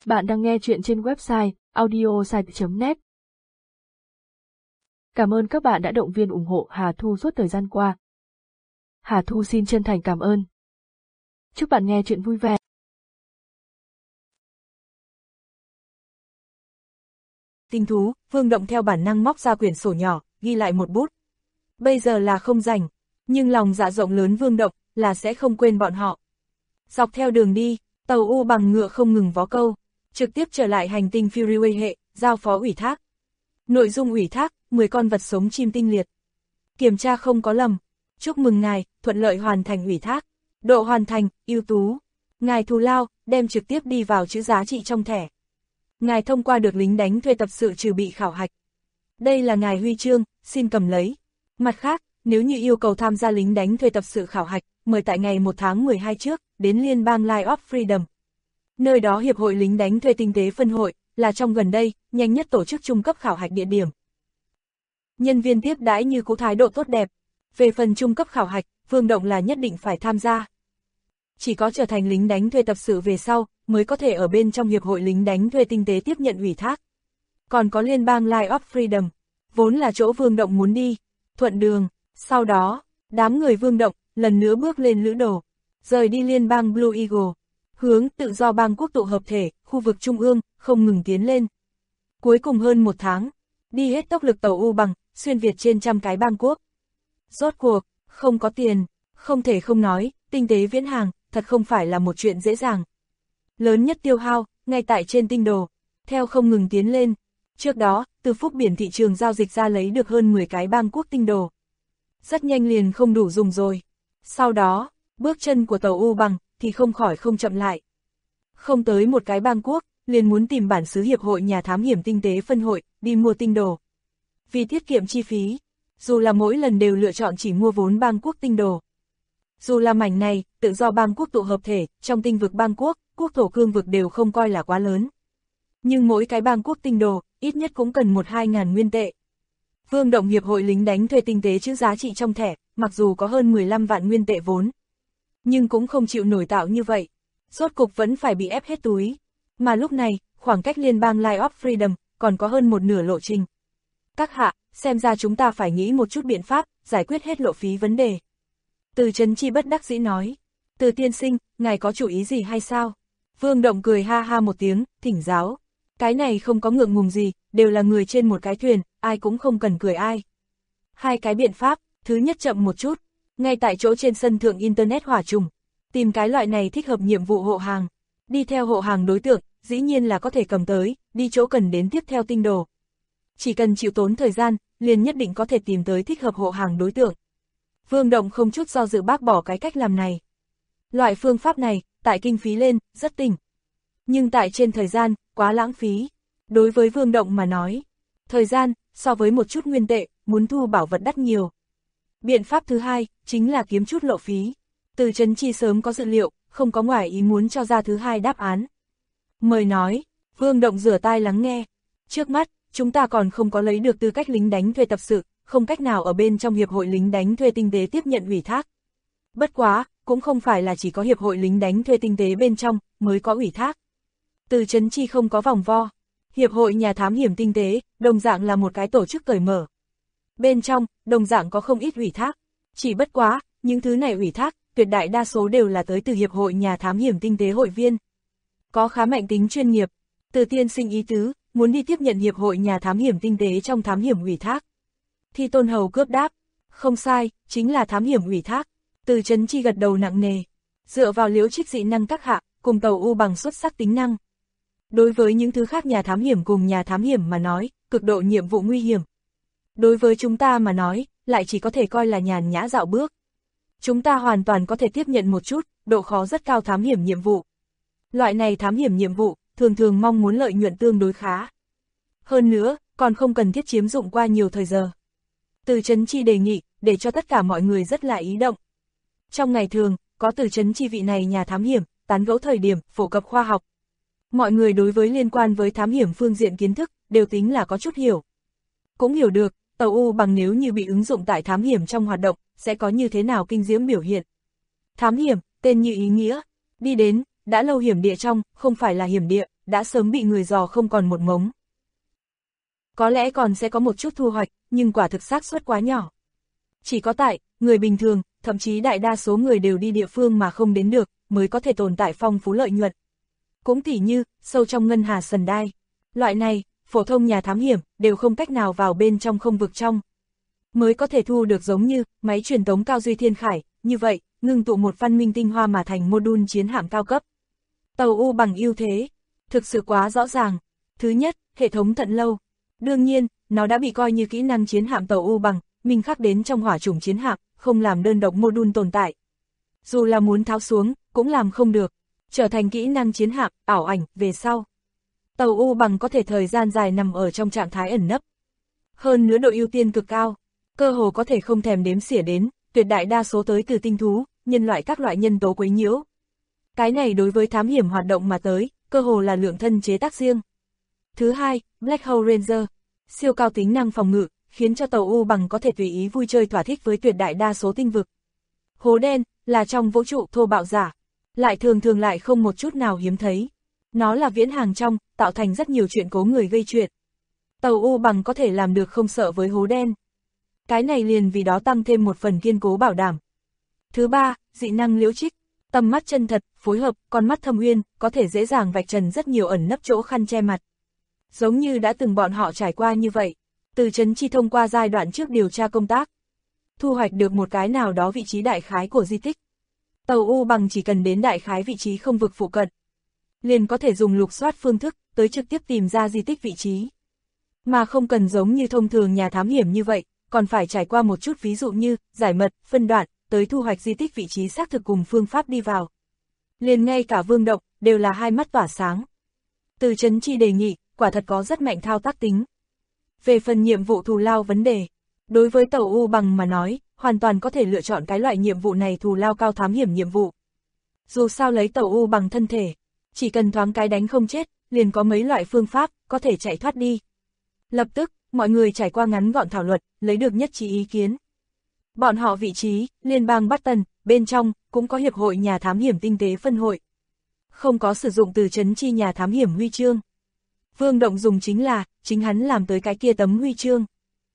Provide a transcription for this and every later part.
Bạn đang nghe chuyện trên website audiosite.net. Cảm ơn các bạn đã động viên ủng hộ Hà Thu suốt thời gian qua. Hà Thu xin chân thành cảm ơn. Chúc bạn nghe chuyện vui vẻ. Tinh thú, Vương Động theo bản năng móc ra quyển sổ nhỏ, ghi lại một bút. Bây giờ là không rảnh, nhưng lòng dạ rộng lớn Vương Động là sẽ không quên bọn họ. Dọc theo đường đi, tàu U bằng ngựa không ngừng vó câu, trực tiếp trở lại hành tinh Freeway hệ, giao phó ủy thác. Nội dung ủy thác, 10 con vật sống chim tinh liệt. Kiểm tra không có lầm. Chúc mừng ngài, thuận lợi hoàn thành ủy thác. Độ hoàn thành, ưu tú. Ngài thù lao, đem trực tiếp đi vào chữ giá trị trong thẻ. Ngài thông qua được lính đánh thuê tập sự trừ bị khảo hạch. Đây là ngài huy chương, xin cầm lấy. Mặt khác, nếu như yêu cầu tham gia lính đánh thuê tập sự khảo hạch, mời tại ngày 1 tháng 12 trước, đến Liên bang Line of Freedom. Nơi đó Hiệp hội lính đánh thuê tinh tế phân hội, là trong gần đây, nhanh nhất tổ chức trung cấp khảo hạch địa điểm. Nhân viên tiếp đãi như cũ thái độ tốt đẹp. Về phần trung cấp khảo hạch, Vương Động là nhất định phải tham gia. Chỉ có trở thành lính đánh thuê tập sự về sau, mới có thể ở bên trong Hiệp hội lính đánh thuê tinh tế tiếp nhận ủy thác. Còn có Liên bang Line of Freedom, vốn là chỗ Vương Động muốn đi. Thuận đường, sau đó, đám người Vương Động lần nữa bước lên lữ đồ, rời đi Liên bang Blue Eagle, hướng tự do bang quốc tụ hợp thể, khu vực trung ương, không ngừng tiến lên. Cuối cùng hơn 1 tháng, đi hết tốc lực tàu U bằng, xuyên Việt trên trăm cái bang quốc. Rốt cuộc, không có tiền, không thể không nói, tinh tế viễn hàng, thật không phải là một chuyện dễ dàng. Lớn nhất tiêu hao, ngay tại trên tinh đồ, theo không ngừng tiến lên. Trước đó, từ phúc biển thị trường giao dịch ra lấy được hơn 10 cái bang quốc tinh đồ. Rất nhanh liền không đủ dùng rồi. Sau đó, bước chân của tàu U bằng, thì không khỏi không chậm lại. Không tới một cái bang quốc, liền muốn tìm bản xứ Hiệp hội Nhà Thám hiểm Tinh tế phân hội, đi mua tinh đồ. Vì tiết kiệm chi phí, dù là mỗi lần đều lựa chọn chỉ mua vốn bang quốc tinh đồ. Dù là mảnh này, tự do bang quốc tụ hợp thể, trong tinh vực bang quốc, quốc thổ cương vực đều không coi là quá lớn. Nhưng mỗi cái bang quốc tinh đồ, ít nhất cũng cần 1-2 ngàn nguyên tệ. Vương Động Hiệp hội lính đánh thuê tinh tế chữ giá trị trong thẻ, mặc dù có hơn 15 vạn nguyên tệ vốn, nhưng cũng không chịu nổi tạo như vậy. Rốt cục vẫn phải bị ép hết túi. Mà lúc này, khoảng cách Liên bang Line of Freedom, còn có hơn một nửa lộ trình. Các hạ, xem ra chúng ta phải nghĩ một chút biện pháp, giải quyết hết lộ phí vấn đề. Từ Trấn Chi bất đắc dĩ nói. Từ tiên sinh, ngài có chủ ý gì hay sao? Vương Động cười ha ha một tiếng, thỉnh giáo. Cái này không có ngượng ngùng gì, đều là người trên một cái thuyền, ai cũng không cần cười ai. 2 cái biện pháp, thứ nhất chậm một chút, ngay tại chỗ trên sân thượng Internet hỏa trùng, tìm cái loại này thích hợp nhiệm vụ hộ hàng. Đi theo hộ hàng đối tượng, dĩ nhiên là có thể cầm tới, đi chỗ cần đến tiếp theo tinh đồ. Chỉ cần chịu tốn thời gian, liền nhất định có thể tìm tới thích hợp hộ hàng đối tượng. Vương Động không chút do dự bác bỏ cái cách làm này. Loại phương pháp này, tại kinh phí lên, rất tỉnh. Nhưng tại trên thời gian, quá lãng phí. Đối với Vương Động mà nói, thời gian, so với một chút nguyên tệ, muốn thu bảo vật đắt nhiều. Biện pháp thứ hai, chính là kiếm chút lộ phí. Từ Trấn Chi sớm có dự liệu, không có ngoài ý muốn cho ra thứ hai đáp án. Mời nói, Vương Động rửa tai lắng nghe. Trước mắt, chúng ta còn không có lấy được tư cách lính đánh thuê tập sự, không cách nào ở bên trong Hiệp hội lính đánh thuê tinh tế tiếp nhận ủy thác. Bất quá, cũng không phải là chỉ có Hiệp hội lính đánh thuê tinh tế bên trong, mới có ủy thác. Từ Trấn Chi không có vòng vo. Hiệp hội Nhà Thám hiểm Tinh tế, đồng dạng là một cái tổ chức cởi mở. Bên trong, đồng dạng có không ít ủy thác. Chỉ bất quá, những thứ này ủy thác, tuyệt đại đa số đều là tới từ Hiệp hội Nhà Thám hiểm Tinh tế hội viên. Có khá mạnh tính chuyên nghiệp. Từ tiên sinh ý tứ, muốn đi tiếp nhận Hiệp hội Nhà Thám hiểm Tinh tế trong thám hiểm ủy thác. Thi Tôn Hầu cướp đáp. Không sai, chính là thám hiểm ủy thác. Từ Trấn Chi gật đầu nặng nề. Dựa vào Liễu Trích dị năng các hạ, cùng tàu U bằng xuất sắc tính năng. Đối với những thứ khác nhà thám hiểm cùng nhà thám hiểm mà nói, cực độ nhiệm vụ nguy hiểm. Đối với chúng ta mà nói, lại chỉ có thể coi là nhàn nhã dạo bước. Chúng ta hoàn toàn có thể tiếp nhận một chút, độ khó rất cao thám hiểm nhiệm vụ. Loại này thám hiểm nhiệm vụ, thường thường mong muốn lợi nhuận tương đối khá. Hơn nữa, còn không cần thiết chiếm dụng qua nhiều thời giờ. Từ Trấn Chi đề nghị, để cho tất cả mọi người rất là ý động. Trong ngày thường, có Từ Trấn Chi vị này nhà thám hiểm, tán gẫu thời điểm, phổ cập khoa học. Mọi người đối với liên quan với thám hiểm phương diện kiến thức, đều tính là có chút hiểu. Cũng hiểu được, tàu U bằng nếu như bị ứng dụng tại thám hiểm trong hoạt động, sẽ có như thế nào kinh diễm biểu hiện. Thám hiểm, tên như ý nghĩa, đi đến, đã lâu hiểm địa trong, không phải là hiểm địa, đã sớm bị người dò không còn một mống. Có lẽ còn sẽ có một chút thu hoạch, nhưng quả thực xác suất quá nhỏ. Chỉ có tại, người bình thường, thậm chí đại đa số người đều đi địa phương mà không đến được, mới có thể tồn tại phong phú lợi nhuận. Cũng tỉ như, sâu trong ngân hà sần đai. Loại này, phổ thông nhà thám hiểm, đều không cách nào vào bên trong không vực trong. Mới có thể thu được giống như, máy truyền tống cao duy thiên khải, như vậy, ngưng tụ một văn minh tinh hoa mà thành module chiến hạm cao cấp. Tàu U bằng ưu thế, thực sự quá rõ ràng. Thứ nhất, hệ thống thận lâu. Đương nhiên, nó đã bị coi như kỹ năng chiến hạm tàu U bằng, minh khắc đến trong hỏa chủng chiến hạm, không làm đơn độc module tồn tại. Dù là muốn tháo xuống, cũng làm không được. Trở thành kỹ năng chiến hạm, ảo ảnh, về sau. Tàu U bằng có thể thời gian dài nằm ở trong trạng thái ẩn nấp. Hơn nữa độ ưu tiên cực cao, cơ hồ có thể không thèm đếm xỉa đến, tuyệt đại đa số tới từ tinh thú, nhân loại các loại nhân tố quấy nhiễu. Cái này đối với thám hiểm hoạt động mà tới, cơ hồ là lượng thân chế tác riêng. Thứ hai, Black Hole Ranger, siêu cao tính năng phòng ngự, khiến cho tàu U bằng có thể tùy ý vui chơi thỏa thích với tuyệt đại đa số tinh vực. Hố đen, là trong vũ trụ thô bạo giả, lại thường thường lại không một chút nào hiếm thấy. Nó là viễn hàng trong, tạo thành rất nhiều chuyện cố người gây chuyện. Tàu U bằng có thể làm được không sợ với hố đen. Cái này liền vì đó tăng thêm một phần kiên cố bảo đảm. Thứ ba, dị năng liễu trích, tầm mắt chân thật, phối hợp, con mắt thâm uyên, có thể dễ dàng vạch trần rất nhiều ẩn nấp chỗ khăn che mặt. Giống như đã từng bọn họ trải qua như vậy, Từ Chấn Chi thông qua giai đoạn trước điều tra công tác, thu hoạch được một cái nào đó vị trí đại khái của di tích. Tàu U bằng chỉ cần đến đại khái vị trí không vực phụ cận, liền có thể dùng lục soát phương thức, tới trực tiếp tìm ra di tích vị trí. Mà không cần giống như thông thường nhà thám hiểm như vậy, còn phải trải qua một chút ví dụ như, giải mật, phân đoạn, tới thu hoạch di tích vị trí xác thực cùng phương pháp đi vào. Liền ngay cả Vương Động, đều là hai mắt tỏa sáng. Từ Chấn Chi đề nghị, quả thật có rất mạnh thao tác tính. Về phần nhiệm vụ thù lao vấn đề, đối với tàu U bằng mà nói, hoàn toàn có thể lựa chọn cái loại nhiệm vụ này thù lao cao thám hiểm nhiệm vụ. Dù sao lấy tàu U bằng thân thể, chỉ cần thoáng cái đánh không chết, liền có mấy loại phương pháp, có thể chạy thoát đi. Lập tức, mọi người trải qua ngắn gọn thảo luận, lấy được nhất trí ý kiến. Bọn họ vị trí, liên bang Button, bên trong, cũng có hiệp hội nhà thám hiểm tinh tế phân hội. Không có sử dụng Từ Chấn Chi nhà thám hiểm huy chương. Vương Động dùng chính là, chính hắn làm tới cái kia tấm huy chương.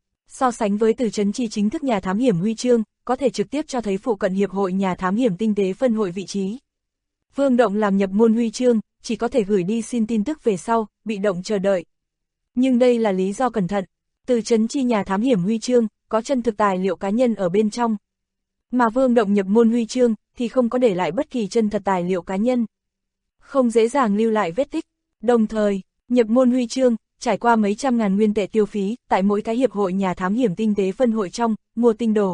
So sánh với Từ Chấn Chi chính thức nhà thám hiểm huy chương, có thể trực tiếp cho thấy phụ cận hiệp hội nhà thám hiểm tinh tế phân hội vị trí. Vương Động làm nhập môn huy chương, chỉ có thể gửi đi xin tin tức về sau, bị động chờ đợi. Nhưng đây là lý do cẩn thận, Từ Chấn Chi nhà thám hiểm huy chương, có chân thực tài liệu cá nhân ở bên trong. Mà Vương Động nhập môn huy chương, thì không có để lại bất kỳ chân thật tài liệu cá nhân. Không dễ dàng lưu lại vết tích, đồng thời, nhập môn huy chương, trải qua mấy trăm ngàn nguyên tệ tiêu phí, tại mỗi cái hiệp hội nhà thám hiểm tinh tế phân hội trong, mua tinh đồ.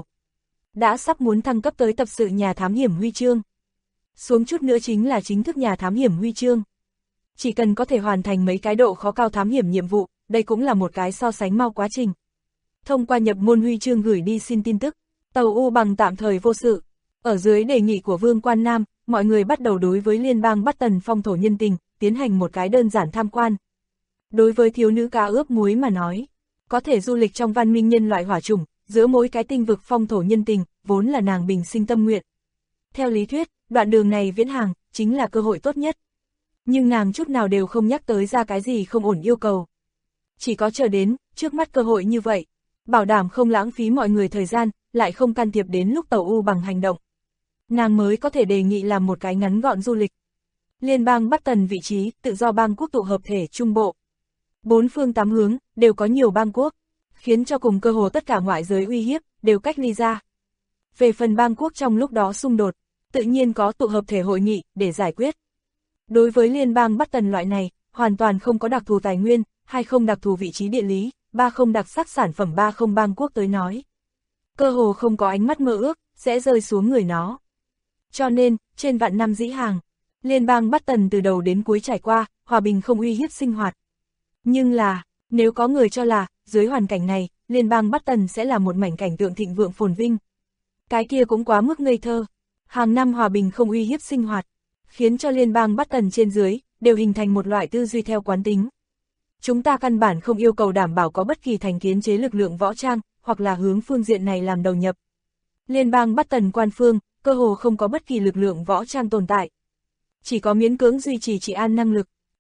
Đã sắp muốn thăng cấp tới tập sự nhà thám hiểm huy chương. Xuống chút nữa chính là chính thức nhà thám hiểm huy chương. Chỉ cần có thể hoàn thành mấy cái độ khó cao thám hiểm nhiệm vụ, đây cũng là một cái so sánh mau quá trình. Thông qua nhập môn huy chương gửi đi xin tin tức, tàu U bằng tạm thời vô sự. Ở dưới đề nghị của Vương Quan Nam, mọi người bắt đầu đối với liên bang Button phong thổ nhân tình, tiến hành một cái đơn giản tham quan. Đối với thiếu nữ cá ướp muối mà nói, có thể du lịch trong văn minh nhân loại hỏa chủng, giữa mỗi cái tinh vực phong thổ nhân tình, vốn là nàng bình sinh tâm nguyện. Theo lý thuyết, đoạn đường này viễn hàng, chính là cơ hội tốt nhất. Nhưng nàng chút nào đều không nhắc tới ra cái gì không ổn yêu cầu. Chỉ có chờ đến, trước mắt cơ hội như vậy, bảo đảm không lãng phí mọi người thời gian, lại không can thiệp đến lúc tàu U bằng hành động. Nàng mới có thể đề nghị làm một cái ngắn gọn du lịch. Liên bang Button vị trí, tự do bang quốc tụ hợp thể trung bộ. Bốn phương tám hướng, đều có nhiều bang quốc, khiến cho cùng cơ hồ tất cả ngoại giới uy hiếp, đều cách ly ra. Về phần bang quốc trong lúc đó xung đột, tự nhiên có tụ hợp thể hội nghị, để giải quyết. Đối với liên bang Button loại này, hoàn toàn không có đặc thù tài nguyên, hay không đặc thù vị trí địa lý, ba không đặc sắc sản phẩm ba không bang quốc tới nói. Cơ hồ không có ánh mắt mơ ước, sẽ rơi xuống người nó. Cho nên, trên vạn năm dĩ hàng, liên bang Button từ đầu đến cuối trải qua, hòa bình không uy hiếp sinh hoạt. Nhưng là, nếu có người cho là, dưới hoàn cảnh này, liên bang Button sẽ là một mảnh cảnh tượng thịnh vượng phồn vinh. Cái kia cũng quá mức ngây thơ. Hàng năm hòa bình không uy hiếp sinh hoạt, khiến cho liên bang Button trên dưới, đều hình thành một loại tư duy theo quán tính. Chúng ta căn bản không yêu cầu đảm bảo có bất kỳ thành kiến chế lực lượng võ trang, hoặc là hướng phương diện này làm đầu nhập. Liên bang Button quan phương, cơ hồ không có bất kỳ lực lượng võ trang tồn tại. Chỉ có miễn cưỡng duy trì trị an năng lực,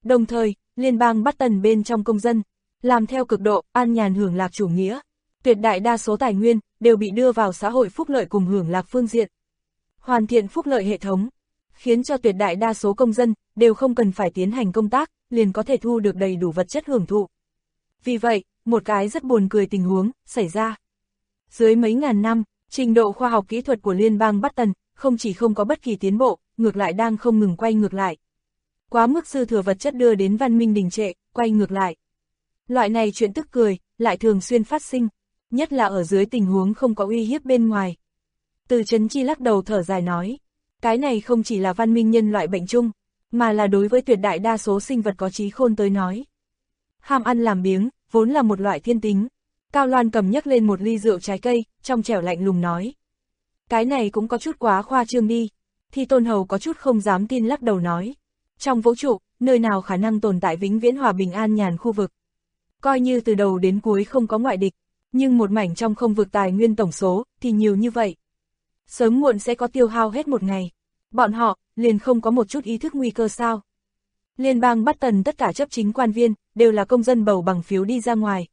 Đồng thời, liên bang Bắc Tần bên trong công dân, làm theo cực độ, an nhàn hưởng lạc chủ nghĩa. Tuyệt đại đa số tài nguyên, đều bị đưa vào xã hội phúc lợi cùng hưởng lạc phương diện. Hoàn thiện phúc lợi hệ thống, khiến cho tuyệt đại đa số công dân, đều không cần phải tiến hành công tác, liền có thể thu được đầy đủ vật chất hưởng thụ. Vì vậy, một cái rất buồn cười tình huống, xảy ra. Dưới mấy ngàn năm, trình độ khoa học kỹ thuật của liên bang Bắc Tần, không chỉ không có bất kỳ tiến bộ, ngược lại đang không ngừng quay ngược lại. Quá mức dư thừa vật chất đưa đến văn minh đình trệ, quay ngược lại. Loại này chuyện tức cười, lại thường xuyên phát sinh, nhất là ở dưới tình huống không có uy hiếp bên ngoài. Từ Chấn Chi lắc đầu thở dài nói, cái này không chỉ là văn minh nhân loại bệnh chung, mà là đối với tuyệt đại đa số sinh vật có trí khôn tới nói. Ham ăn làm biếng, vốn là một loại thiên tính. Cao Loan cầm nhấc lên một ly rượu trái cây, trong trẻo lạnh lùng nói. Cái này cũng có chút quá khoa trương đi. Thi Tôn Hầu có chút không dám tin lắc đầu nói. Trong vũ trụ, nơi nào khả năng tồn tại vĩnh viễn hòa bình an nhàn khu vực. Coi như từ đầu đến cuối không có ngoại địch, nhưng một mảnh trong không vực tài nguyên tổng số thì nhiều như vậy. Sớm muộn sẽ có tiêu hao hết một ngày. Bọn họ liền không có một chút ý thức nguy cơ sao. Liên bang Bắc Tần tất cả chấp chính quan viên đều là công dân bầu bằng phiếu đi ra ngoài.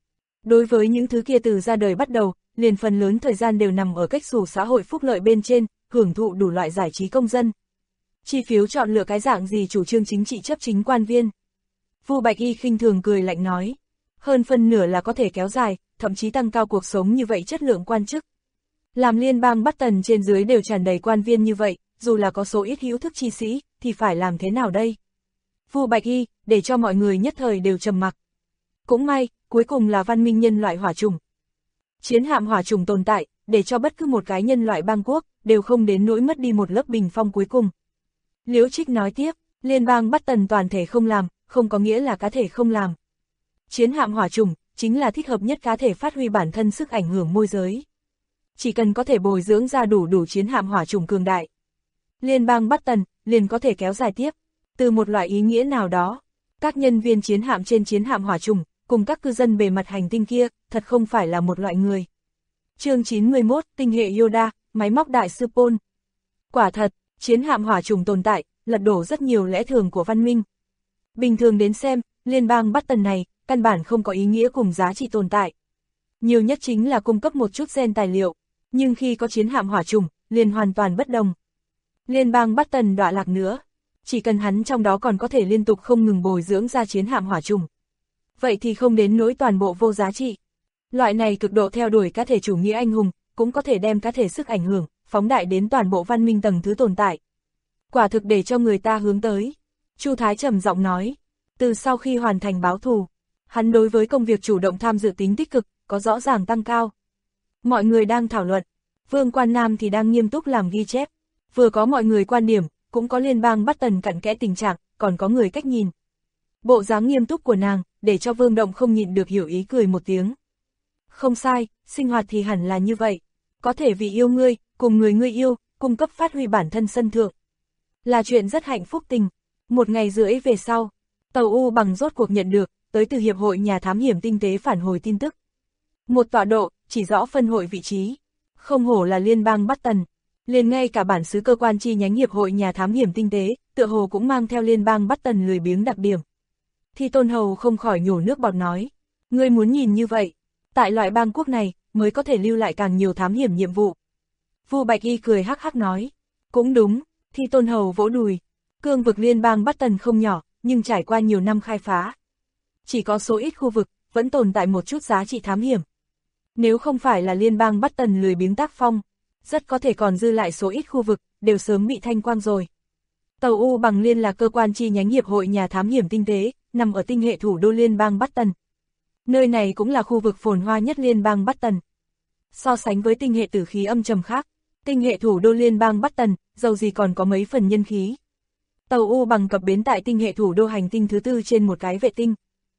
Đối với những thứ kia từ ra đời bắt đầu, liền phần lớn thời gian đều nằm ở cách xù xã hội phúc lợi bên trên, hưởng thụ đủ loại giải trí công dân. Chi phiếu chọn lựa cái dạng gì chủ trương chính trị chấp chính quan viên. Vu Bạch Y khinh thường cười lạnh nói, hơn phân nửa là có thể kéo dài, thậm chí tăng cao cuộc sống như vậy chất lượng quan chức. Làm liên bang Bắc Tần trên dưới đều tràn đầy quan viên như vậy, dù là có số ít hữu thức chi sĩ, thì phải làm thế nào đây? Vu Bạch Y, để cho mọi người nhất thời đều trầm mặc. Cũng may, cuối cùng là văn minh nhân loại hỏa trùng. Chiến hạm hỏa trùng tồn tại, để cho bất cứ một cái nhân loại bang quốc, đều không đến nỗi mất đi một lớp bình phong cuối cùng. Liễu Trích nói tiếp, liên bang Bắc Tần toàn thể không làm, không có nghĩa là cá thể không làm. Chiến hạm hỏa trùng, chính là thích hợp nhất cá thể phát huy bản thân sức ảnh hưởng môi giới. Chỉ cần có thể bồi dưỡng ra đủ chiến hạm hỏa trùng cường đại. Liên bang Bắc Tần, liền có thể kéo dài tiếp. Từ một loại ý nghĩa nào đó, các nhân viên chiến hạm trên chiến hạm hỏa trùng, cùng các cư dân bề mặt hành tinh kia, thật không phải là một loại người. Chương 91, tinh hệ Yoda, máy móc đại sư Paul. Quả thật, chiến hạm hỏa trùng tồn tại, lật đổ rất nhiều lẽ thường của văn minh. Bình thường đến xem, liên bang Bắc Tần này, căn bản không có ý nghĩa cùng giá trị tồn tại. Nhiều nhất chính là cung cấp một chút gen tài liệu, nhưng khi có chiến hạm hỏa trùng, liền hoàn toàn bất đồng. Liên bang Bắc Tần đọa lạc nữa, chỉ cần hắn trong đó còn có thể liên tục không ngừng bồi dưỡng ra chiến hạm hỏa trùng. Vậy thì không đến nỗi toàn bộ vô giá trị. Loại này cực độ theo đuổi cá thể chủ nghĩa anh hùng, cũng có thể đem cá thể sức ảnh hưởng, phóng đại đến toàn bộ văn minh tầng thứ tồn tại. Quả thực để cho người ta hướng tới. Chu Thái trầm giọng nói, từ sau khi hoàn thành báo thù, hắn đối với công việc chủ động tham dự tính tích cực, có rõ ràng tăng cao. Mọi người đang thảo luận, Vương Quan Nam thì đang nghiêm túc làm ghi chép, vừa có mọi người quan điểm, cũng có liên bang Bắc Tần cặn kẽ tình trạng, còn có người cách nhìn. Bộ dáng nghiêm túc của nàng, để cho Vương Động không nhịn được hiểu ý cười một tiếng. Không sai, sinh hoạt thì hẳn là như vậy. Có thể vì yêu ngươi, cùng người ngươi yêu, cung cấp phát huy bản thân sân thượng. Là chuyện rất hạnh phúc tình. Một ngày rưỡi về sau, tàu U bằng rốt cuộc nhận được, tới từ Hiệp hội Nhà Thám hiểm Tinh tế phản hồi tin tức. Một tọa độ, chỉ rõ phân hội vị trí. Không hổ là liên bang Bắc Tần. Liền ngay cả bản xứ cơ quan chi nhánh Hiệp hội Nhà Thám hiểm Tinh tế, tựa hồ cũng mang theo liên bang Bắc Tần lười biếng đặc điểm. Thi Tôn Hầu không khỏi nhổ nước bọt nói, ngươi muốn nhìn như vậy, tại loại bang quốc này, mới có thể lưu lại càng nhiều thám hiểm nhiệm vụ. Vu Bạch Y cười hắc hắc nói, cũng đúng, Thi Tôn Hầu vỗ đùi, cương vực liên bang Bắc Tần không nhỏ, nhưng trải qua nhiều năm khai phá. Chỉ có số ít khu vực, vẫn tồn tại một chút giá trị thám hiểm. Nếu không phải là liên bang Bắc Tần lười biếng tác phong, rất có thể còn dư lại số ít khu vực, đều sớm bị thanh quang rồi. Tàu U bằng liên là cơ quan chi nhánh Hiệp hội Nhà Thám hiểm Tinh tế, nằm ở tinh hệ thủ đô liên bang Bắc Tần. Nơi này cũng là khu vực phồn hoa nhất liên bang Bắc Tần. So sánh với tinh hệ tử khí âm trầm khác, tinh hệ thủ đô liên bang Bắc Tần, dầu gì còn có mấy phần nhân khí. Tàu U bằng cập bến tại tinh hệ thủ đô hành tinh thứ tư trên một cái vệ tinh.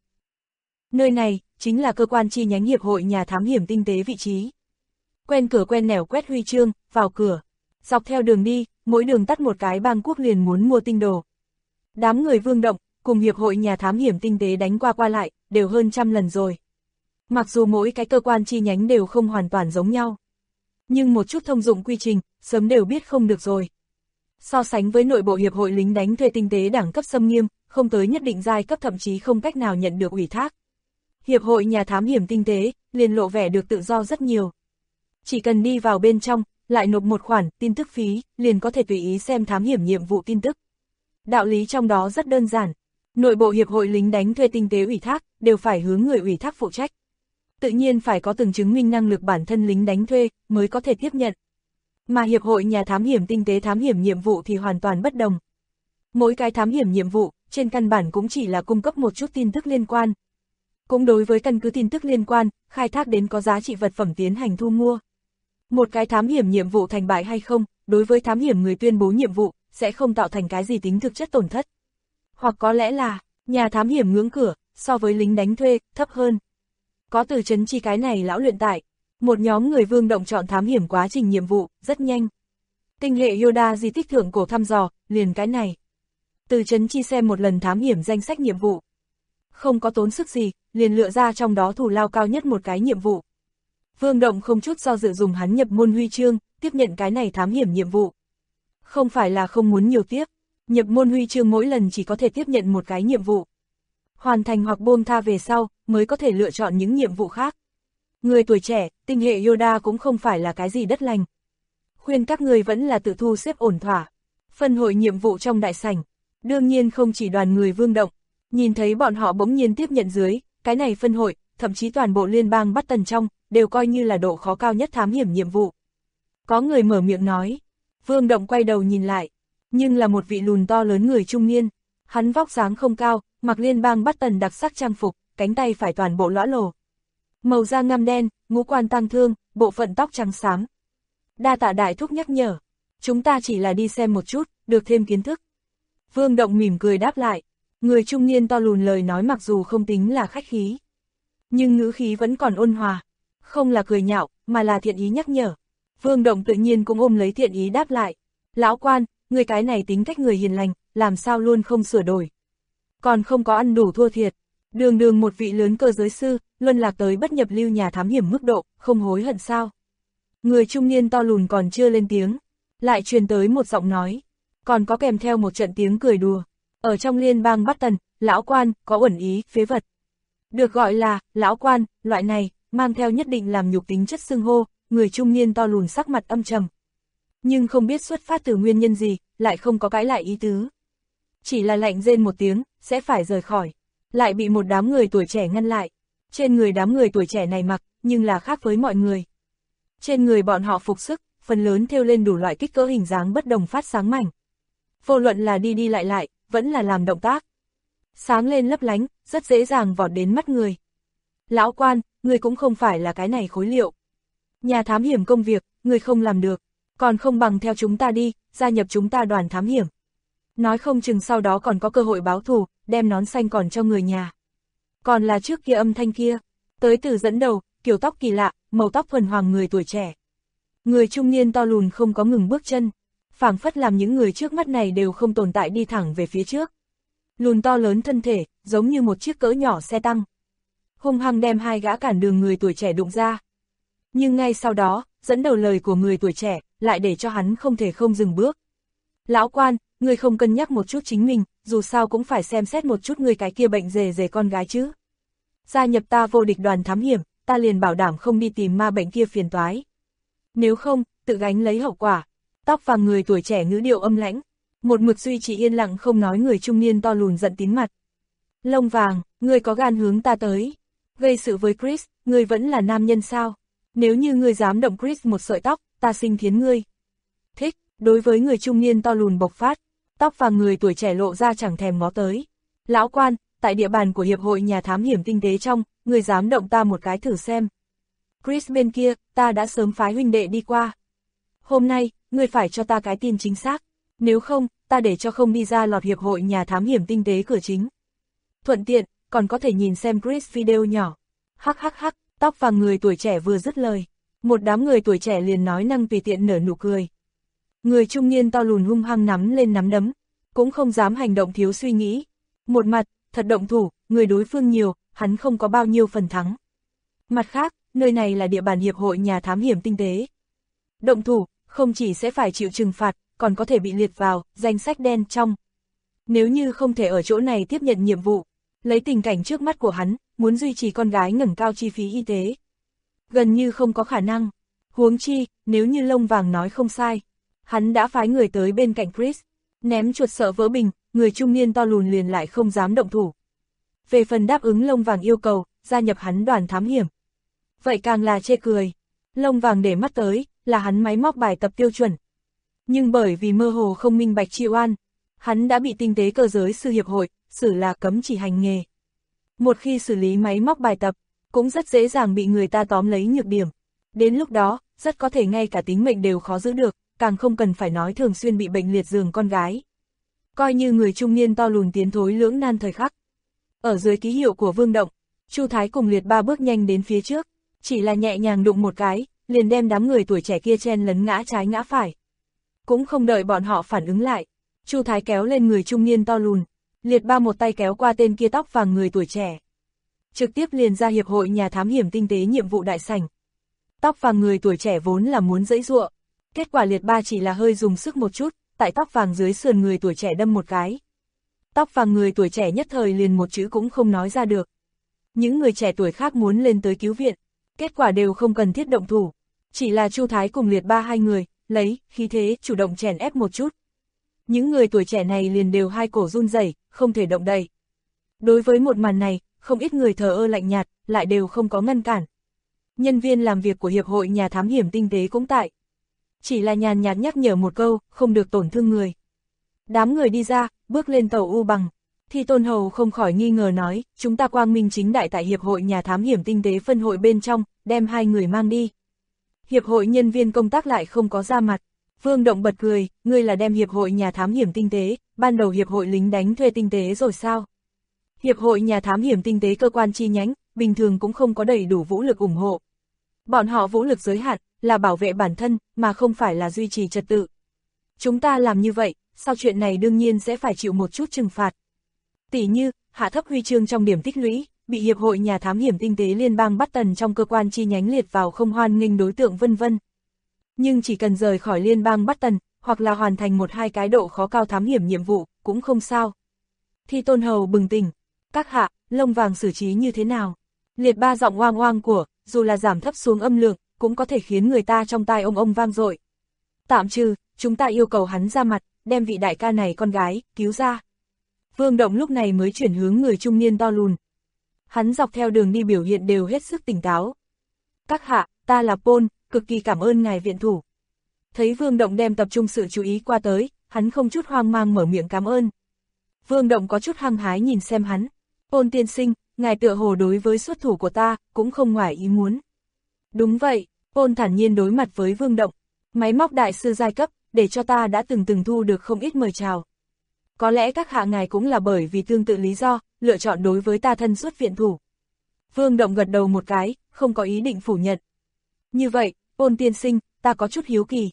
Nơi này, chính là cơ quan chi nhánh Hiệp hội Nhà Thám hiểm Tinh tế vị trí. Quen cửa quen nẻo quét huy chương, vào cửa. Dọc theo đường đi, mỗi đường tắt một cái bang quốc liền muốn mua tinh đồ. Đám người Vương Động, cùng Hiệp hội Nhà Thám hiểm Tinh tế đánh qua lại, đều hơn 100 lần rồi. Mặc dù mỗi cái cơ quan chi nhánh đều không hoàn toàn giống nhau, nhưng một chút thông dụng quy trình, sớm đều biết không được rồi. So sánh với nội bộ hiệp hội lính đánh thuê tinh tế đẳng cấp xâm nghiêm, không tới nhất định giai cấp thậm chí không cách nào nhận được ủy thác. Hiệp hội nhà thám hiểm tinh tế, liền lộ vẻ được tự do rất nhiều. Chỉ cần đi vào bên trong, lại nộp một khoản tin tức phí, liền có thể tùy ý xem thám hiểm nhiệm vụ tin tức. Đạo lý trong đó rất đơn giản. Nội bộ hiệp hội lính đánh thuê tinh tế ủy thác, đều phải hướng người ủy thác phụ trách. Tự nhiên phải có từng chứng minh năng lực bản thân lính đánh thuê, mới có thể tiếp nhận. Mà hiệp hội nhà thám hiểm tinh tế thám hiểm nhiệm vụ thì hoàn toàn bất đồng. Mỗi cái thám hiểm nhiệm vụ, trên căn bản cũng chỉ là cung cấp một chút tin tức liên quan. Cũng đối với căn cứ tin tức liên quan, khai thác đến có giá trị vật phẩm tiến hành thu mua. Một cái thám hiểm nhiệm vụ thành bại hay không, đối với thám hiểm người tuyên bố nhiệm vụ, sẽ không tạo thành cái gì tính thực chất tổn thất. Hoặc có lẽ là, nhà thám hiểm ngưỡng cửa, so với lính đánh thuê, thấp hơn. Có từ chấn chi cái này lão luyện tại, một nhóm người Vương Động chọn thám hiểm quá trình nhiệm vụ, rất nhanh. Tinh hệ Yoda di tích thượng cổ thăm dò, liền cái này. Từ chấn chi xem một lần thám hiểm danh sách nhiệm vụ. Không có tốn sức gì, liền lựa ra trong đó thù lao cao nhất một cái nhiệm vụ. Vương Động không chút do dự dùng hắn nhập môn huy chương, tiếp nhận cái này thám hiểm nhiệm vụ. Không phải là không muốn nhiều tiếp, nhập môn huy chương mỗi lần chỉ có thể tiếp nhận một cái nhiệm vụ. Hoàn thành hoặc buông tha về sau, mới có thể lựa chọn những nhiệm vụ khác. Người tuổi trẻ, tinh hệ Yoda cũng không phải là cái gì đất lành. Khuyên các người vẫn là tự thu xếp ổn thỏa. Phân hội nhiệm vụ trong đại sảnh, đương nhiên không chỉ đoàn người Vương Động, nhìn thấy bọn họ bỗng nhiên tiếp nhận dưới, cái này phân hội, thậm chí toàn bộ liên bang Bắc Tần trong, đều coi như là độ khó cao nhất thám hiểm nhiệm vụ. Có người mở miệng nói, Vương Động quay đầu nhìn lại, nhưng là một vị lùn to lớn người trung niên, hắn vóc dáng không cao, mặc liên bang Bắc Tần đặc sắc trang phục, cánh tay phải toàn bộ lõa lồ. Màu da ngăm đen, ngũ quan tăng thương, bộ phận tóc trắng xám. Đa tạ đại thúc nhắc nhở, chúng ta chỉ là đi xem một chút, được thêm kiến thức. Vương Động mỉm cười đáp lại, người trung niên to lùn lời nói mặc dù không tính là khách khí, nhưng ngữ khí vẫn còn ôn hòa, không là cười nhạo, mà là thiện ý nhắc nhở. Vương Động tự nhiên cũng ôm lấy thiện ý đáp lại, lão quan, người cái này tính cách người hiền lành, làm sao luôn không sửa đổi. Còn không có ăn đủ thua thiệt, đường đường một vị lớn cơ giới sư, luân lạc tới bất nhập lưu nhà thám hiểm mức độ, không hối hận sao. Người trung niên to lùn còn chưa lên tiếng, lại truyền tới một giọng nói, còn có kèm theo một trận tiếng cười đùa. Ở trong liên bang Bắc Tần, lão quan, có uẩn ý, phế vật. Được gọi là, lão quan, loại này, mang theo nhất định làm nhục tính chất xưng hô, người trung niên to lùn sắc mặt âm trầm. Nhưng không biết xuất phát từ nguyên nhân gì, lại không có cãi lại ý tứ. Chỉ là lạnh rên một tiếng, sẽ phải rời khỏi. Lại bị một đám người tuổi trẻ ngăn lại. Trên người đám người tuổi trẻ này mặc, nhưng là khác với mọi người. Trên người bọn họ phục sức, phần lớn thêu lên đủ loại kích cỡ hình dáng bất đồng phát sáng mảnh. Vô luận là đi đi lại, vẫn là làm động tác. Sáng lên lấp lánh, rất dễ dàng vọt đến mắt người. Lão quan, người cũng không phải là cái này khối liệu. Nhà thám hiểm công việc, người không làm được, còn không bằng theo chúng ta đi, gia nhập chúng ta đoàn thám hiểm. Nói không chừng sau đó còn có cơ hội báo thù, đem nón xanh còn cho người nhà. Còn là trước kia âm thanh kia, tới từ dẫn đầu, kiểu tóc kỳ lạ, màu tóc thuần hoàng người tuổi trẻ. Người trung niên to lùn không có ngừng bước chân, phảng phất làm những người trước mắt này đều không tồn tại đi thẳng về phía trước. Lùn to lớn thân thể, giống như một chiếc cỡ nhỏ xe tăng. Hung hăng đem hai gã cản đường người tuổi trẻ đụng ra. Nhưng ngay sau đó, dẫn đầu lời của người tuổi trẻ, lại để cho hắn không thể không dừng bước. Lão quan, người không cân nhắc một chút chính mình, dù sao cũng phải xem xét một chút người cái kia bệnh rề con gái chứ. Gia nhập ta vô địch đoàn thám hiểm, ta liền bảo đảm không đi tìm ma bệnh kia phiền toái. Nếu không, tự gánh lấy hậu quả. Tóc vàng người tuổi trẻ ngữ điệu âm lãnh, một mực duy trì yên lặng không nói người trung niên to lùn giận tím mặt. Lông vàng, ngươi có gan hướng ta tới, gây sự với Chris, ngươi vẫn là nam nhân sao? Nếu như ngươi dám động Chris một sợi tóc, ta sinh thiến ngươi. Thích, đối với người trung niên to lùn bộc phát, tóc vàng người tuổi trẻ lộ ra chẳng thèm ngó tới. Lão quan, tại địa bàn của hiệp hội nhà thám hiểm tinh tế trong, ngươi dám động ta một cái thử xem. Chris bên kia, ta đã sớm phái huynh đệ đi qua. Hôm nay, ngươi phải cho ta cái tin chính xác, nếu không, ta để cho không đi ra lọt hiệp hội nhà thám hiểm tinh tế cửa chính. Thuận tiện, còn có thể nhìn xem Chris video nhỏ. Hắc hắc hắc, tóc vàng người tuổi trẻ vừa dứt lời, một đám người tuổi trẻ liền nói năng tùy tiện nở nụ cười. Người trung niên to lùn hung hăng nắm lên nắm đấm, cũng không dám hành động thiếu suy nghĩ. Một mặt, thật động thủ, người đối phương nhiều, hắn không có bao nhiêu phần thắng. Mặt khác, nơi này là địa bàn hiệp hội nhà thám hiểm tinh tế. Động thủ, không chỉ sẽ phải chịu trừng phạt, còn có thể bị liệt vào danh sách đen trong. Nếu như không thể ở chỗ này tiếp nhận nhiệm vụ, lấy tình cảnh trước mắt của hắn, muốn duy trì con gái ngẩng cao chi phí y tế, gần như không có khả năng. Huống chi, nếu như Lông Vàng nói không sai, hắn đã phái người tới bên cạnh Chris, ném chuột sợ vỡ bình, người trung niên to lùn liền lại không dám động thủ. Về phần đáp ứng Lông Vàng yêu cầu, gia nhập hắn đoàn thám hiểm, vậy càng là chê cười. Lông Vàng để mắt tới, là hắn máy móc bài tập tiêu chuẩn. Nhưng bởi vì mơ hồ không minh bạch chi oan, hắn đã bị tinh tế cơ giới sư hiệp hội, xử là cấm chỉ hành nghề. Một khi xử lý máy móc bài tập, cũng rất dễ dàng bị người ta tóm lấy nhược điểm. Đến lúc đó, rất có thể ngay cả tính mệnh đều khó giữ được, càng không cần phải nói thường xuyên bị bệnh liệt giường con gái. Coi như người trung niên to lùn tiến thối lưỡng nan thời khắc. Ở dưới ký hiệu của Vương Động, Chu Thái cùng Liệt Ba bước nhanh đến phía trước, chỉ là nhẹ nhàng đụng một cái, liền đem đám người tuổi trẻ kia chen lấn ngã trái ngã phải. Cũng không đợi bọn họ phản ứng lại, Chu Thái kéo lên người trung niên to lùn, Liệt Ba một tay kéo qua tên kia tóc vàng người tuổi trẻ. Trực tiếp liền ra hiệp hội nhà thám hiểm tinh tế nhiệm vụ đại sảnh. Tóc vàng người tuổi trẻ vốn là muốn giãy giụa, kết quả Liệt Ba chỉ là hơi dùng sức một chút, tại tóc vàng dưới sườn người tuổi trẻ đâm một cái. Tóc vàng người tuổi trẻ nhất thời liền một chữ cũng không nói ra được. Những người trẻ tuổi khác muốn lên tới cứu viện, kết quả đều không cần thiết động thủ, chỉ là Chu Thái cùng Liệt Ba hai người, lấy khí thế chủ động chèn ép một chút. Những người tuổi trẻ này liền đều hai cổ run rẩy, không thể động đậy. Đối với một màn này, không ít người thờ ơ lạnh nhạt, lại đều không có ngăn cản. Nhân viên làm việc của Hiệp hội nhà thám hiểm tinh tế cũng tại. Chỉ là nhàn nhạt nhắc nhở một câu, không được tổn thương người. Đám người đi ra, bước lên tàu U bằng. Thì Tôn Hầu không khỏi nghi ngờ nói, chúng ta quang minh chính đại tại Hiệp hội nhà thám hiểm tinh tế phân hội bên trong, đem hai người mang đi. Hiệp hội nhân viên công tác lại không có ra mặt. Vương Động bật cười, ngươi là đem Hiệp hội nhà thám hiểm tinh tế, ban đầu Hiệp hội lính đánh thuê tinh tế rồi sao? Hiệp hội nhà thám hiểm tinh tế cơ quan chi nhánh, bình thường cũng không có đầy đủ vũ lực ủng hộ. Bọn họ vũ lực giới hạn, là bảo vệ bản thân, mà không phải là duy trì trật tự. Chúng ta làm như vậy, sau chuyện này đương nhiên sẽ phải chịu một chút trừng phạt. Tỉ như, hạ thấp huy chương trong điểm tích lũy, bị Hiệp hội nhà thám hiểm tinh tế liên bang bắt tần trong cơ quan chi nhánh liệt vào không hoan nghênh đối tượng vân vân. Nhưng chỉ cần rời khỏi liên bang bắt tần, hoặc là hoàn thành một hai cái độ khó cao thám hiểm nhiệm vụ, cũng không sao. Thì Tôn Hầu bừng tỉnh, các hạ, Lông Vàng xử trí như thế nào? Liệt Ba giọng oang oang của, dù là giảm thấp xuống âm lượng, cũng có thể khiến người ta trong tai ông vang dội. Tạm trừ, chúng ta yêu cầu hắn ra mặt, đem vị đại ca này con gái, cứu ra. Vương Động lúc này mới chuyển hướng người trung niên to lùn. Hắn dọc theo đường đi biểu hiện đều hết sức tỉnh táo. Các hạ, ta là Paul, cực kỳ cảm ơn ngài viện thủ. Thấy Vương Động đem tập trung sự chú ý qua tới, hắn không chút hoang mang mở miệng cảm ơn. Vương Động có chút hăng hái nhìn xem hắn. Paul tiên sinh, ngài tựa hồ đối với xuất thủ của ta, cũng không ngoài ý muốn. Đúng vậy, Paul thản nhiên đối mặt với Vương Động. Máy móc đại sư giai cấp, để cho ta đã từng thu được không ít mời chào. Có lẽ các hạ ngài cũng là bởi vì tương tự lý do, lựa chọn đối với ta thân xuất viện thủ. Vương Động gật đầu một cái, không có ý định phủ nhận. Như vậy, Paul tiên sinh, ta có chút hiếu kỳ.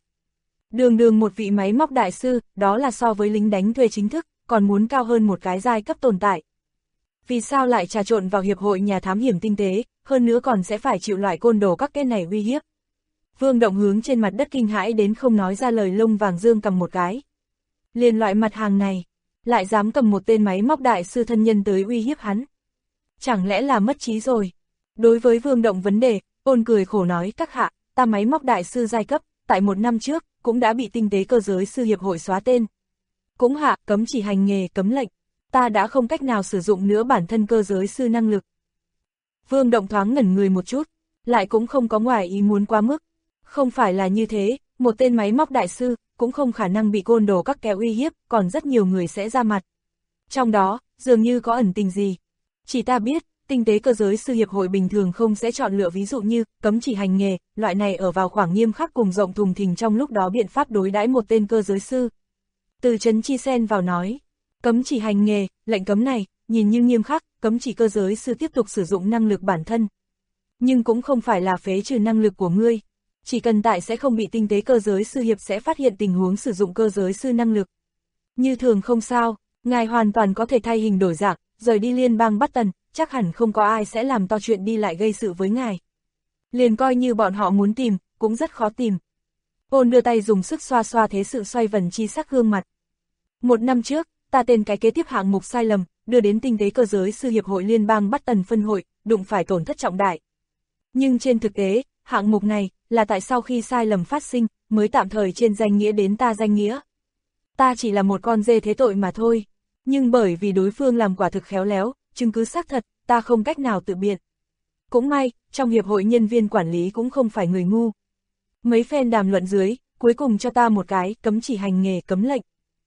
Đường một vị máy móc đại sư, đó là so với lính đánh thuê chính thức, còn muốn cao hơn một cái giai cấp tồn tại. Vì sao lại trà trộn vào hiệp hội nhà thám hiểm tinh tế, hơn nữa còn sẽ phải chịu loại côn đồ các cái này uy hiếp. Vương Động hướng trên mặt đất kinh hãi đến không nói ra lời. Lông Vàng dương cầm một cái. Liền loại mặt hàng này, lại dám cầm một tên máy móc đại sư thân nhân tới uy hiếp hắn. Chẳng lẽ là mất trí rồi? Đối với Vương Động vấn đề, Ôn cười khổ nói, các hạ, ta máy móc đại sư giai cấp, tại một năm trước, cũng đã bị tinh tế cơ giới sư hiệp hội xóa tên. Cũng hạ, cấm chỉ hành nghề, cấm lệnh. Ta đã không cách nào sử dụng nữa bản thân cơ giới sư năng lực. Vương Động thoáng ngẩn người một chút, lại cũng không có ngoài ý muốn quá mức. Không phải là như thế, một tên máy móc đại sư, cũng không khả năng bị côn đồ các kẻ uy hiếp, còn rất nhiều người sẽ ra mặt. Trong đó, dường như có ẩn tình gì. Chỉ ta biết, tinh tế cơ giới sư hiệp hội bình thường không sẽ chọn lựa ví dụ như cấm chỉ hành nghề, loại này ở vào khoảng nghiêm khắc cùng rộng thùng thình trong lúc đó biện pháp đối đãi một tên cơ giới sư. Từ Trấn Chi xen vào nói, cấm chỉ hành nghề, lệnh cấm này, nhìn như nghiêm khắc, cấm chỉ cơ giới sư tiếp tục sử dụng năng lực bản thân. Nhưng cũng không phải là phế trừ năng lực của ngươi. Chỉ cần tại sẽ không bị tinh tế cơ giới sư hiệp sẽ phát hiện tình huống sử dụng cơ giới sư năng lực. Như thường không sao, ngài hoàn toàn có thể thay hình đổi dạng, rời đi liên bang Bắc Tần, chắc hẳn không có ai sẽ làm to chuyện đi lại gây sự với ngài. Liền coi như bọn họ muốn tìm, cũng rất khó tìm. Paul đưa tay dùng sức xoa xoa thế sự xoay vần chi sắc gương mặt. 1 năm trước, ta tên cái kế tiếp hạng mục sai lầm, đưa đến tinh tế cơ giới sư hiệp hội liên bang Boston phân hội, đụng phải tổn thất trọng đại. Nhưng trên thực tế, hạng mục này, là tại sau khi sai lầm phát sinh, mới tạm thời trên danh nghĩa đến ta danh nghĩa. Ta chỉ là một con dê thế tội mà thôi. Nhưng bởi vì đối phương làm quả thực khéo léo, chứng cứ xác thật, ta không cách nào tự biện. Cũng may, trong hiệp hội nhân viên quản lý cũng không phải người ngu. Mấy phen đàm luận dưới, cuối cùng cho ta một cái cấm chỉ hành nghề cấm lệnh.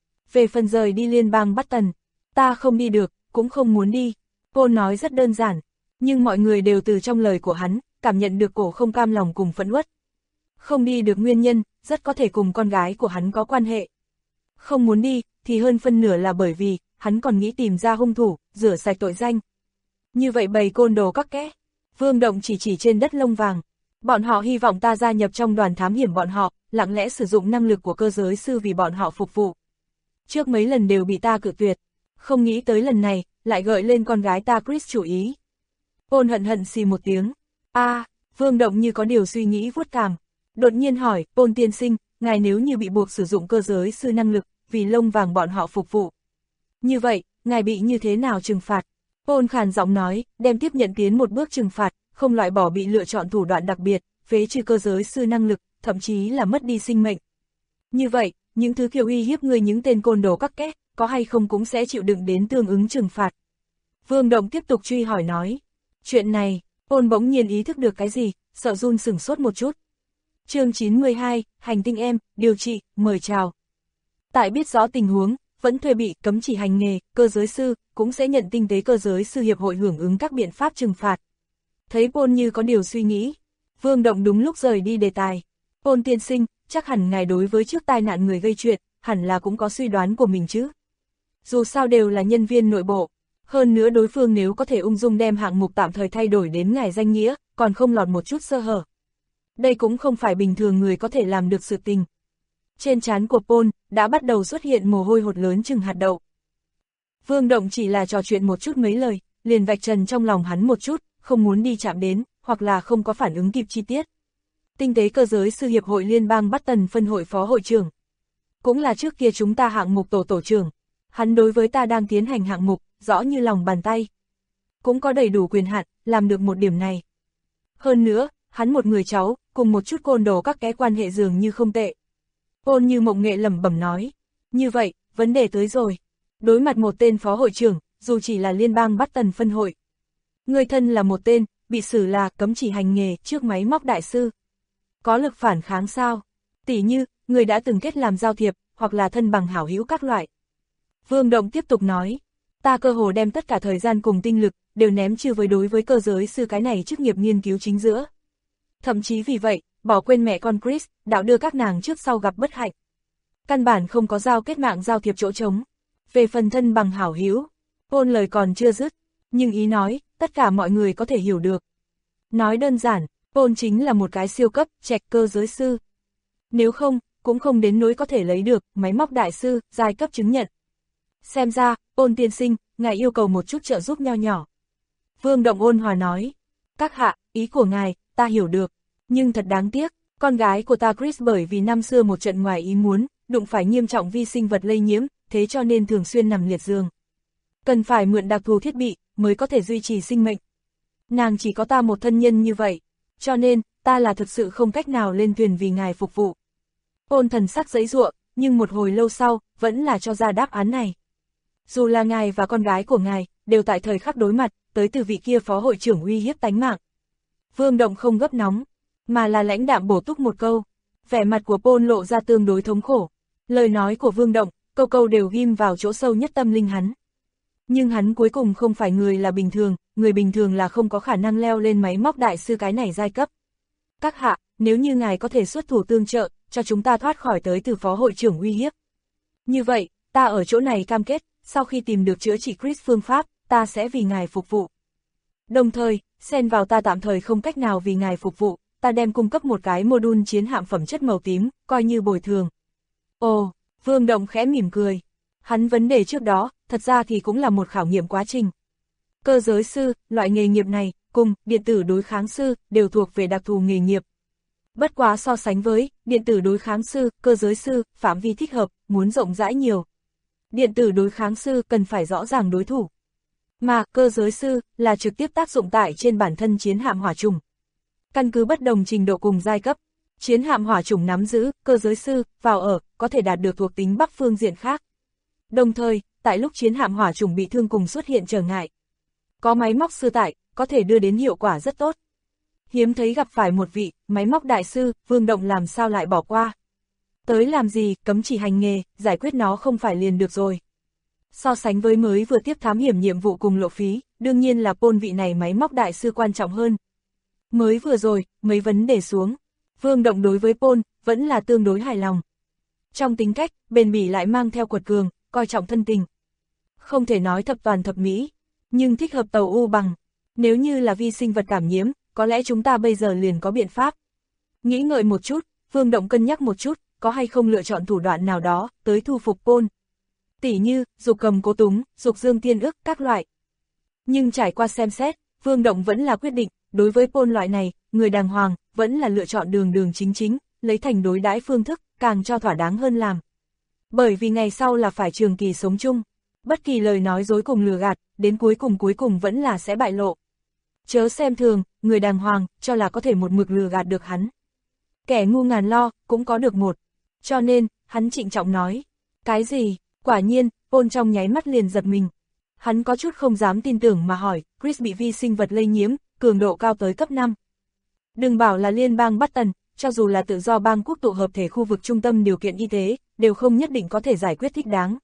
Về phần rời đi liên bang Boston, ta không đi được, cũng không muốn đi. Cô nói rất đơn giản, nhưng mọi người đều từ trong lời của hắn, cảm nhận được cổ không cam lòng cùng phẫn uất. Không đi được nguyên nhân, rất có thể cùng con gái của hắn có quan hệ. Không muốn đi, thì hơn phân nửa là bởi vì, hắn còn nghĩ tìm ra hung thủ, rửa sạch tội danh. Như vậy bầy côn đồ các kẽ. Vương Động chỉ trên đất lông vàng. Bọn họ hy vọng ta gia nhập trong đoàn thám hiểm bọn họ, lặng lẽ sử dụng năng lực của cơ giới sư vì bọn họ phục vụ. Trước mấy lần đều bị ta cự tuyệt. Không nghĩ tới lần này, lại gợi lên con gái ta Chris chủ ý. Paul hận xì một tiếng. Vương Động như có điều suy nghĩ vuốt cằm. Đột nhiên hỏi, Paul tiên sinh, ngài nếu như bị buộc sử dụng cơ giới sư năng lực, vì lông vàng bọn họ phục vụ. Như vậy, ngài bị như thế nào trừng phạt? Paul khàn giọng nói, đem tiếp nhận tiến một bước trừng phạt, không loại bỏ bị lựa chọn thủ đoạn đặc biệt, phế trừ cơ giới sư năng lực, thậm chí là mất đi sinh mệnh. Như vậy, những thứ kiểu uy hiếp người những tên côn đồ các kẽ, có hay không cũng sẽ chịu đựng đến tương ứng trừng phạt. Vương Động tiếp tục truy hỏi nói. Chuyện này, Paul bỗng nhiên ý thức được cái gì, sợ run sửng sốt một chút. Chương 92, hành tinh em, điều trị, mời chào. Tại biết rõ tình huống, vẫn thuê bị cấm chỉ hành nghề, cơ giới sư, cũng sẽ nhận tinh tế cơ giới sư hiệp hội hưởng ứng các biện pháp trừng phạt. Thấy Paul như có điều suy nghĩ, Vương Động đúng lúc rời đi đề tài. Paul tiên sinh, chắc hẳn ngài đối với trước tai nạn người gây chuyện, hẳn là cũng có suy đoán của mình chứ. Dù sao đều là nhân viên nội bộ, hơn nữa đối phương nếu có thể ung dung đem hạng mục tạm thời thay đổi đến ngài danh nghĩa, còn không lọt một chút sơ hở. Đây cũng không phải bình thường người có thể làm được sự tình. Trên trán của Paul, đã bắt đầu xuất hiện mồ hôi hột lớn chừng hạt đậu. Vương Động chỉ là trò chuyện một chút mấy lời, liền vạch trần trong lòng hắn một chút, không muốn đi chạm đến, hoặc là không có phản ứng kịp chi tiết. Tinh tế cơ giới sư hiệp hội liên bang Boston phân hội phó hội trưởng. Cũng là trước kia chúng ta hạng mục tổ trưởng. Hắn đối với ta đang tiến hành hạng mục, rõ như lòng bàn tay. Cũng có đầy đủ quyền hạn, làm được một điểm này. Hơn nữa, hắn một người cháu, cùng một chút côn đồ các cái quan hệ dường như không tệ. Paul như mộng nghệ lẩm bẩm nói. Như vậy, vấn đề tới rồi. Đối mặt một tên phó hội trưởng, dù chỉ là liên bang Boston phân hội. Người thân là một tên, bị xử là cấm chỉ hành nghề trước máy móc đại sư. Có lực phản kháng sao? Tỉ như, người đã từng kết làm giao thiệp, hoặc là thân bằng hảo hữu các loại. Vương Động tiếp tục nói. Ta cơ hồ đem tất cả thời gian cùng tinh lực, đều ném trừ với đối với cơ giới sư cái này chức nghiệp nghiên cứu chính giữa. Thậm chí vì vậy, bỏ quên mẹ con Chris, đạo đưa các nàng trước sau gặp bất hạnh. Căn bản không có giao kết mạng giao thiệp chỗ trống. Về phần thân bằng hảo hữu, Paul lời còn chưa dứt, nhưng ý nói, tất cả mọi người có thể hiểu được. Nói đơn giản, Paul chính là một cái siêu cấp, trạch cơ giới sư. Nếu không, cũng không đến nỗi có thể lấy được máy móc đại sư, giai cấp chứng nhận. Xem ra, Paul tiên sinh, ngài yêu cầu một chút trợ giúp nho nhỏ. Vương Động ôn hòa nói. Các hạ, ý của ngài, ta hiểu được. Nhưng thật đáng tiếc, con gái của ta Chris bởi vì năm xưa một trận ngoài ý muốn, đụng phải nghiêm trọng vi sinh vật lây nhiễm, thế cho nên thường xuyên nằm liệt giường. Cần phải mượn đặc thù thiết bị, mới có thể duy trì sinh mệnh. Nàng chỉ có ta một thân nhân như vậy, cho nên, ta là thực sự không cách nào lên thuyền vì ngài phục vụ. Paul thần sắc giãy giụa, nhưng một hồi lâu sau, vẫn là cho ra đáp án này. Dù là ngài và con gái của ngài, đều tại thời khắc đối mặt, tới từ vị kia phó hội trưởng uy hiếp tánh mạng. Vương Động không gấp nóng, mà là lãnh đạm bổ túc một câu. Vẻ mặt của Paul lộ ra tương đối thống khổ. Lời nói của Vương Động, câu câu đều ghim vào chỗ sâu nhất tâm linh hắn. Nhưng hắn cuối cùng không phải người bình thường là không có khả năng leo lên máy móc đại sư cái này giai cấp. Các hạ, nếu như ngài có thể xuất thủ tương trợ, cho chúng ta thoát khỏi tới từ phó hội trưởng uy hiếp. Như vậy, ta ở chỗ này cam kết, sau khi tìm được chữa trị Chris phương pháp, ta sẽ vì ngài phục vụ. Đồng thời, xen vào ta tạm thời không cách nào vì ngài phục vụ, ta đem cung cấp một cái module chiến hạm phẩm chất màu tím, coi như bồi thường. Ồ, Vương Động khẽ mỉm cười. Hắn vấn đề trước đó, thật ra thì cũng là một khảo nghiệm quá trình. Cơ giới sư, loại nghề nghiệp này, cùng điện tử đối kháng sư, đều thuộc về đặc thù nghề nghiệp. Bất quá so sánh với điện tử đối kháng sư, cơ giới sư, phạm vi thích hợp, muốn rộng rãi nhiều. Điện tử đối kháng sư cần phải rõ ràng đối thủ. Mà cơ giới sư là trực tiếp tác dụng tại trên bản thân chiến hạm hỏa trùng. Căn cứ bất đồng trình độ cùng giai cấp, chiến hạm hỏa trùng nắm giữ, cơ giới sư, vào ở, có thể đạt được thuộc tính bắc phương diện khác. Đồng thời, tại lúc chiến hạm hỏa trùng bị thương cùng xuất hiện trở ngại, có máy móc sư tại, có thể đưa đến hiệu quả rất tốt. Hiếm thấy gặp phải một vị, máy móc đại sư, Vương Động làm sao lại bỏ qua. Tới làm gì, cấm chỉ hành nghề, giải quyết nó không phải liền được rồi. So sánh với mới vừa tiếp thám hiểm nhiệm vụ cùng lộ phí, đương nhiên là Paul vị này máy móc đại sư quan trọng hơn. Mới vừa rồi, mấy vấn đề xuống, Vương Động đối với Paul, vẫn là tương đối hài lòng. Trong tính cách, bền bỉ lại mang theo quật cường, coi trọng thân tình. Không thể nói thập toàn thập mỹ, nhưng thích hợp tàu U bằng. Nếu như là vi sinh vật cảm nhiễm, có lẽ chúng ta bây giờ liền có biện pháp. Nghĩ ngợi một chút, Vương Động cân nhắc một chút, có hay không lựa chọn thủ đoạn nào đó, tới thu phục Paul. Tỉ như, dục cầm cố túng, dục dương tiên ức, các loại. Nhưng trải qua xem xét, Vương Động vẫn là quyết định, đối với Paul loại này, người đàng hoàng, vẫn là lựa chọn đường đường chính chính, lấy thành đối đãi phương thức, càng cho thỏa đáng hơn làm. Bởi vì ngày sau là phải trường kỳ sống chung, bất kỳ lời nói dối cùng lừa gạt, đến cuối cùng vẫn là sẽ bại lộ. Chớ xem thường, người đàng hoàng, cho là có thể một mực lừa gạt được hắn. Kẻ ngu ngàn lo, cũng có được một. Cho nên, hắn trịnh trọng nói, cái gì? Quả nhiên, Paul trong nháy mắt liền giật mình. Hắn có chút không dám tin tưởng mà hỏi, Chris bị vi sinh vật lây nhiễm, cường độ cao tới cấp 5. Đừng bảo là liên bang Button, cho dù là tự do bang quốc tụ hợp thể khu vực trung tâm điều kiện y tế, đều không nhất định có thể giải quyết thích đáng.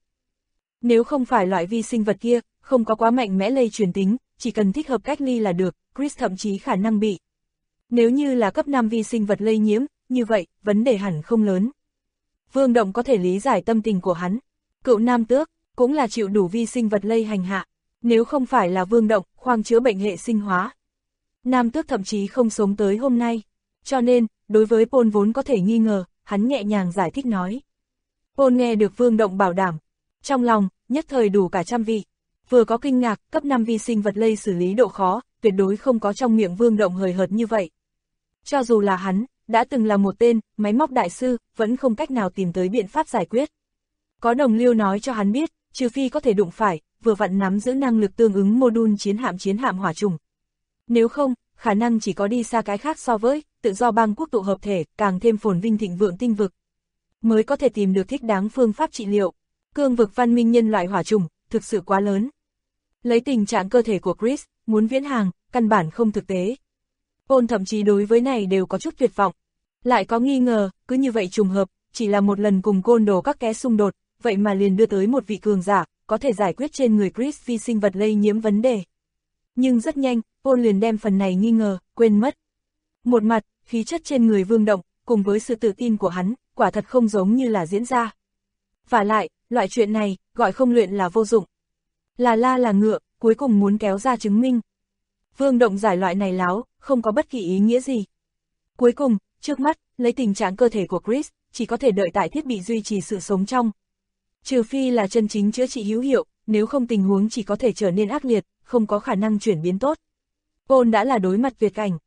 Nếu không phải loại vi sinh vật kia, không có quá mạnh mẽ lây truyền tính, chỉ cần thích hợp cách ly là được, Chris thậm chí khả năng bị. Nếu như là cấp 5 vi sinh vật lây nhiễm, như vậy, vấn đề hẳn không lớn. Vương Động có thể lý giải tâm tình của hắn. Cựu nam tước, cũng là chịu đủ vi sinh vật lây hành hạ. Nếu không phải là Vương Động, khoang chữa bệnh hệ sinh hóa, nam tước thậm chí không sống tới hôm nay. Cho nên, đối với Paul vốn có thể nghi ngờ, hắn nhẹ nhàng giải thích nói. Paul nghe được Vương Động bảo đảm. Trong lòng, nhất thời đủ cả trăm vị. Vừa có kinh ngạc, cấp 5 vi sinh vật lây xử lý độ khó, tuyệt đối không có trong miệng Vương Động hời hợt như vậy. Cho dù là hắn, đã từng là một tên, máy móc đại sư, vẫn không cách nào tìm tới biện pháp giải quyết. Có đồng liêu nói cho hắn biết, trừ phi có thể đụng phải, vừa vặn nắm giữ năng lực tương ứng mô-đun chiến hạm hỏa trùng. Nếu không, khả năng chỉ có đi xa cái khác so với, tự do bang quốc tụ hợp thể, càng thêm phồn vinh thịnh vượng tinh vực. Mới có thể tìm được thích đáng phương pháp trị liệu. Cương vực văn minh nhân loại hỏa trùng, thực sự quá lớn. Lấy tình trạng cơ thể của Chris, muốn viễn hàng, căn bản không thực tế. Paul thậm chí đối với này đều có chút tuyệt vọng. Lại có nghi ngờ, cứ như vậy trùng hợp, chỉ là một lần cùng côn đồ các ké xung đột, vậy mà liền đưa tới một vị cường giả, có thể giải quyết trên người Chris vi sinh vật lây nhiễm vấn đề. Nhưng rất nhanh, Paul liền đem phần này nghi ngờ, quên mất. Một mặt, khí chất trên người Vương Động, cùng với sự tự tin của hắn, quả thật không giống như là diễn ra. Vả lại, loại chuyện này, gọi không luyện là vô dụng. Là la là ngựa, cuối cùng muốn kéo ra chứng minh. Vương Động giải loại này láo, không có bất kỳ ý nghĩa gì. Cuối cùng, trước mắt, lấy tình trạng cơ thể của Chris, chỉ có thể đợi tại thiết bị duy trì sự sống trong. Trừ phi là chân chính chữa trị hữu hiệu, nếu không tình huống chỉ có thể trở nên ác liệt, không có khả năng chuyển biến tốt. Paul đã là đối mặt tuyệt cảnh.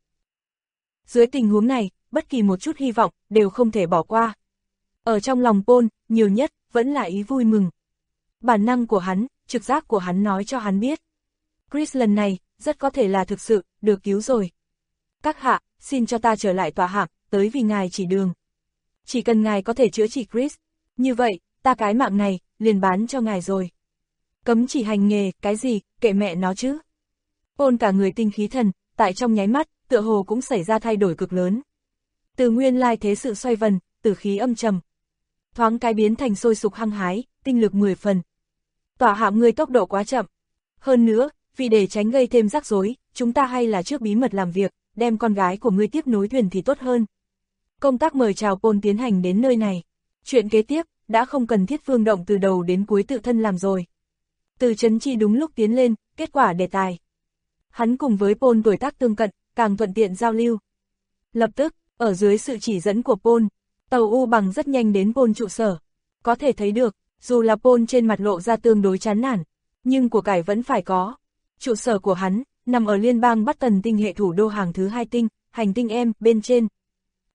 Dưới tình huống này, bất kỳ một chút hy vọng, đều không thể bỏ qua. Ở trong lòng Paul, nhiều nhất, vẫn là ý vui mừng. Bản năng của hắn, trực giác của hắn nói cho hắn biết. Chris lần này, rất có thể là thực sự, được cứu rồi. Các hạ, xin cho ta trở lại tòa hạm, tới vì ngài chỉ đường. Chỉ cần ngài có thể chữa trị Chris, như vậy, ta cái mạng này, liền bán cho ngài rồi. Cấm chỉ hành nghề, cái gì, kệ mẹ nó chứ. Paul cả người tinh khí thần, tại trong nháy mắt, tựa hồ cũng xảy ra thay đổi cực lớn. Từ nguyên lai thế sự xoay vần, tử khí âm trầm. Thoáng cái biến thành sôi sục hăng hái, tinh lực 10 phần. Tỏa hạm ngươi tốc độ quá chậm. Hơn nữa, vì để tránh gây thêm rắc rối, chúng ta hay là trước bí mật làm việc, đem con gái của ngươi tiếp nối thuyền thì tốt hơn. Công tác mời chào Paul tiến hành đến nơi này. Chuyện kế tiếp, đã không cần thiết Vương Động từ đầu đến cuối tự thân làm rồi. Từ Trấn Chi đúng lúc tiến lên, kết quả đề tài. Hắn cùng với Paul tuổi tác tương cận, càng thuận tiện giao lưu. Lập tức, ở dưới sự chỉ dẫn của Paul, tàu U bằng rất nhanh đến Paul trụ sở. Có thể thấy được, dù là Paul trên mặt lộ ra tương đối chán nản, nhưng của cải vẫn phải có. Trụ sở của hắn, nằm ở liên bang Button tinh hệ thủ đô hàng thứ 2 tinh, hành tinh M, bên trên.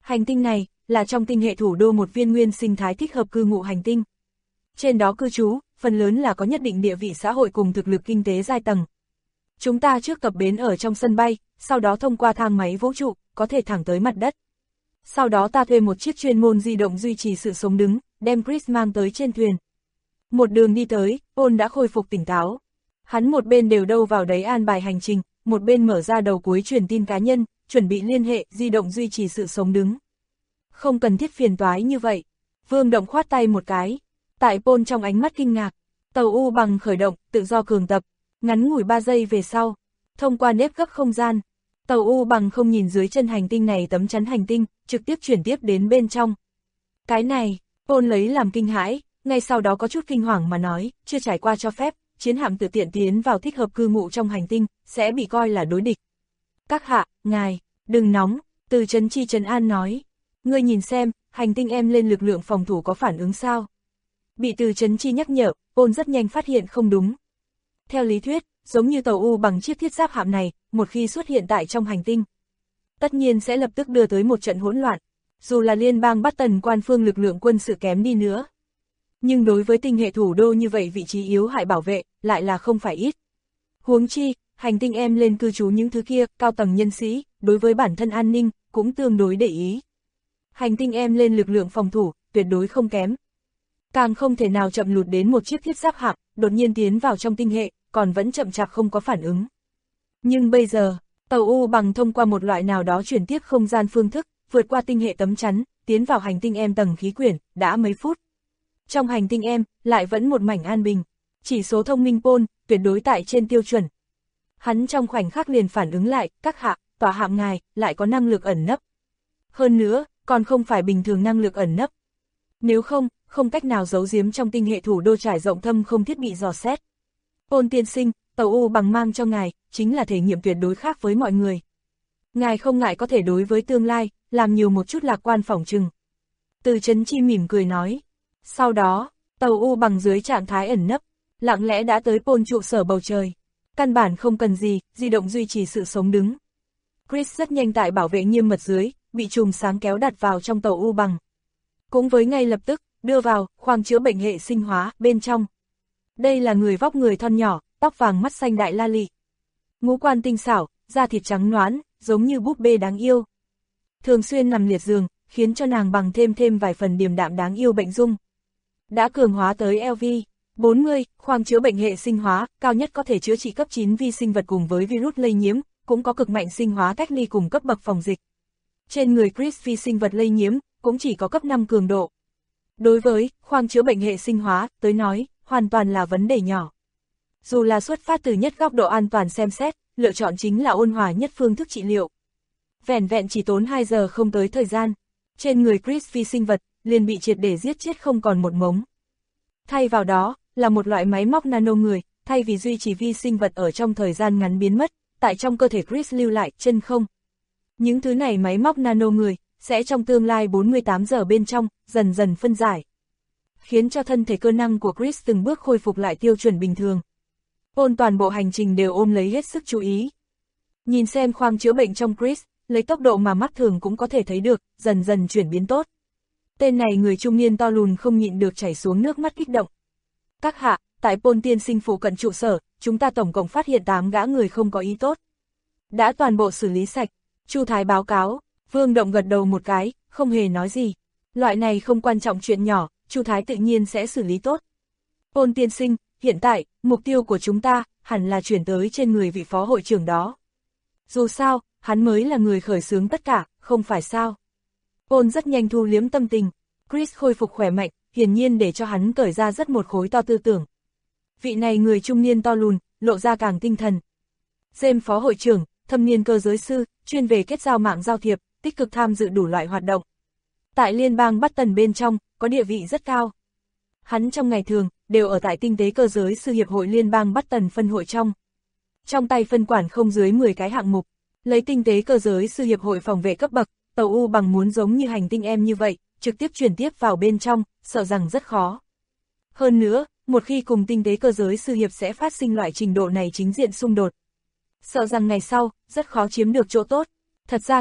Hành tinh này, là trong tinh hệ thủ đô một viên nguyên sinh thái thích hợp cư ngụ hành tinh. Trên đó cư trú, phần lớn là có nhất định địa vị xã hội cùng thực lực kinh tế giai tầng. Chúng ta trước cập bến ở trong sân bay, sau đó thông qua thang máy vũ trụ, có thể thẳng tới mặt đất. Sau đó ta thuê một chiếc chuyên môn di động duy trì sự sống đứng, đem Chris mang tới trên thuyền. Một đường đi tới, Paul đã khôi phục tỉnh táo. Hắn một bên đều đâu vào đấy an bài hành trình, một bên mở ra đầu cuối truyền tin cá nhân, chuẩn bị liên hệ, di động duy trì sự sống đứng. Không cần thiết phiền toái như vậy. Vương Động khoát tay một cái. Tại Paul trong ánh mắt kinh ngạc, tàu U bằng khởi động, tự do cường tập. Ngắn ngủi 3 giây về sau, thông qua nếp gấp không gian, tàu U bằng không nhìn dưới chân hành tinh này tấm chắn hành tinh, trực tiếp chuyển tiếp đến bên trong. Cái này, Paul lấy làm kinh hãi, ngay sau đó có chút kinh hoàng mà nói, chưa trải qua cho phép, chiến hạm tự tiện tiến vào thích hợp cư ngụ trong hành tinh, sẽ bị coi là đối địch. Các hạ, ngài, đừng nóng, Từ Chấn Chi trấn an nói. Ngươi nhìn xem, hành tinh em lên lực lượng phòng thủ có phản ứng sao? Bị Từ Chấn Chi nhắc nhở, Paul rất nhanh phát hiện không đúng. Theo lý thuyết, giống như tàu U bằng chiếc thiết giáp hạm này, một khi xuất hiện tại trong hành tinh, tất nhiên sẽ lập tức đưa tới một trận hỗn loạn, dù là liên bang Button quan phương lực lượng quân sự kém đi nữa. Nhưng đối với tinh hệ thủ đô như vậy vị trí yếu hại bảo vệ, lại là không phải ít. Huống chi, hành tinh em lên cư trú những thứ kia, cao tầng nhân sĩ, đối với bản thân an ninh, cũng tương đối để ý. Hành tinh em lên lực lượng phòng thủ, tuyệt đối không kém. Càng không thể nào chậm lụt đến một chiếc thiết giáp hạm, đột nhiên tiến vào trong tinh hệ, còn vẫn chậm chạp không có phản ứng. Nhưng bây giờ, tàu U bằng thông qua một loại nào đó chuyển tiếp không gian phương thức, vượt qua tinh hệ tấm chắn, tiến vào hành tinh em tầng khí quyển, đã mấy phút. Trong hành tinh em, lại vẫn một mảnh an bình, chỉ số thông minh Paul, tuyệt đối tại trên tiêu chuẩn. Hắn trong khoảnh khắc liền phản ứng lại, các hạ, tòa hạm ngài, lại có năng lực ẩn nấp. Hơn nữa, còn không phải bình thường năng lực ẩn nấp. Nếu không, không cách nào giấu giếm trong tinh hệ thủ đô trải rộng thâm không thiết bị dò xét. Paul tiên sinh, tàu U bằng mang cho ngài, chính là thể nghiệm tuyệt đối khác với mọi người. Ngài không ngại có thể đối với tương lai, làm nhiều một chút lạc quan phỏng chừng. Từ Chấn Chi mỉm cười nói. Sau đó, tàu U bằng dưới trạng thái ẩn nấp, lặng lẽ đã tới Paul trụ sở bầu trời. Căn bản không cần gì, di động duy trì sự sống đứng. Chris rất nhanh tại bảo vệ nghiêm mật dưới, bị chùm sáng kéo đặt vào trong tàu U bằng. Cũng với ngay lập tức, đưa vào, khoang chữa bệnh hệ sinh hóa, bên trong. Đây là người vóc người thon nhỏ, tóc vàng mắt xanh đại la lị. Ngũ quan tinh xảo, da thịt trắng nõn, giống như búp bê đáng yêu. Thường xuyên nằm liệt giường, khiến cho nàng bằng thêm vài phần điềm đạm đáng yêu bệnh dung. Đã cường hóa tới LV40, khoang chữa bệnh hệ sinh hóa, cao nhất có thể chữa trị cấp 9 vi sinh vật cùng với virus lây nhiễm, cũng có cực mạnh sinh hóa cách ly cùng cấp bậc phòng dịch. Trên người Chris vi sinh vật lây nhiễm, cũng chỉ có cấp 5 cường độ. Đối với khoang chữa bệnh hệ sinh hóa, tới nói, hoàn toàn là vấn đề nhỏ. Dù là xuất phát từ nhất góc độ an toàn xem xét, lựa chọn chính là ôn hòa nhất phương thức trị liệu. Vẻn vẹn chỉ tốn 2 giờ không tới thời gian, trên người Chris vi sinh vật, liền bị triệt để giết chết không còn một mống. Thay vào đó, là một loại máy móc nano người, thay vì duy trì vi sinh vật ở trong thời gian ngắn biến mất, tại trong cơ thể Chris lưu lại chân không. Những thứ này máy móc nano người, sẽ trong tương lai 48 giờ bên trong, dần dần phân giải. Khiến cho thân thể cơ năng của Chris từng bước khôi phục lại tiêu chuẩn bình thường. Paul toàn bộ hành trình đều ôm lấy hết sức chú ý. Nhìn xem khoang chữa bệnh trong Chris, lấy tốc độ mà mắt thường cũng có thể thấy được, dần dần chuyển biến tốt. Tên này người trung niên to lùn không nhịn được chảy xuống nước mắt kích động. Các hạ, tại Paul tiên sinh phụ cận trụ sở, chúng ta tổng cộng phát hiện 8 gã người không có ý tốt. Đã toàn bộ xử lý sạch, Chu Thái báo cáo. Vương Động gật đầu một cái, không hề nói gì. Loại này không quan trọng chuyện nhỏ, Chu Thái tự nhiên sẽ xử lý tốt. Paul tiên sinh, hiện tại, mục tiêu của chúng ta, hẳn là chuyển tới trên người vị phó hội trưởng đó. Dù sao, hắn mới là người khởi xướng tất cả, không phải sao. Paul rất nhanh thu liếm tâm tình. Chris khôi phục khỏe mạnh, hiển nhiên để cho hắn cởi ra rất một khối to tư tưởng. Vị này người trung niên to lùn, lộ ra càng tinh thần. James phó hội trưởng, thâm niên cơ giới sư, chuyên về kết giao mạng giao thiệp, tích cực tham dự đủ loại hoạt động. Tại liên bang Button bên trong, có địa vị rất cao. Hắn trong ngày thường, đều ở tại tinh tế cơ giới sư hiệp hội liên bang Button phân hội trong. Trong tay phân quản không dưới 10 cái hạng mục, lấy tinh tế cơ giới sư hiệp hội phòng vệ cấp bậc, tàu U bằng muốn giống như hành tinh em như vậy, trực tiếp chuyển tiếp vào bên trong, sợ rằng rất khó. Hơn nữa, một khi cùng tinh tế cơ giới sư hiệp sẽ phát sinh loại trình độ này chính diện xung đột. Sợ rằng ngày sau, rất khó chiếm được chỗ tốt. Thật ra thì,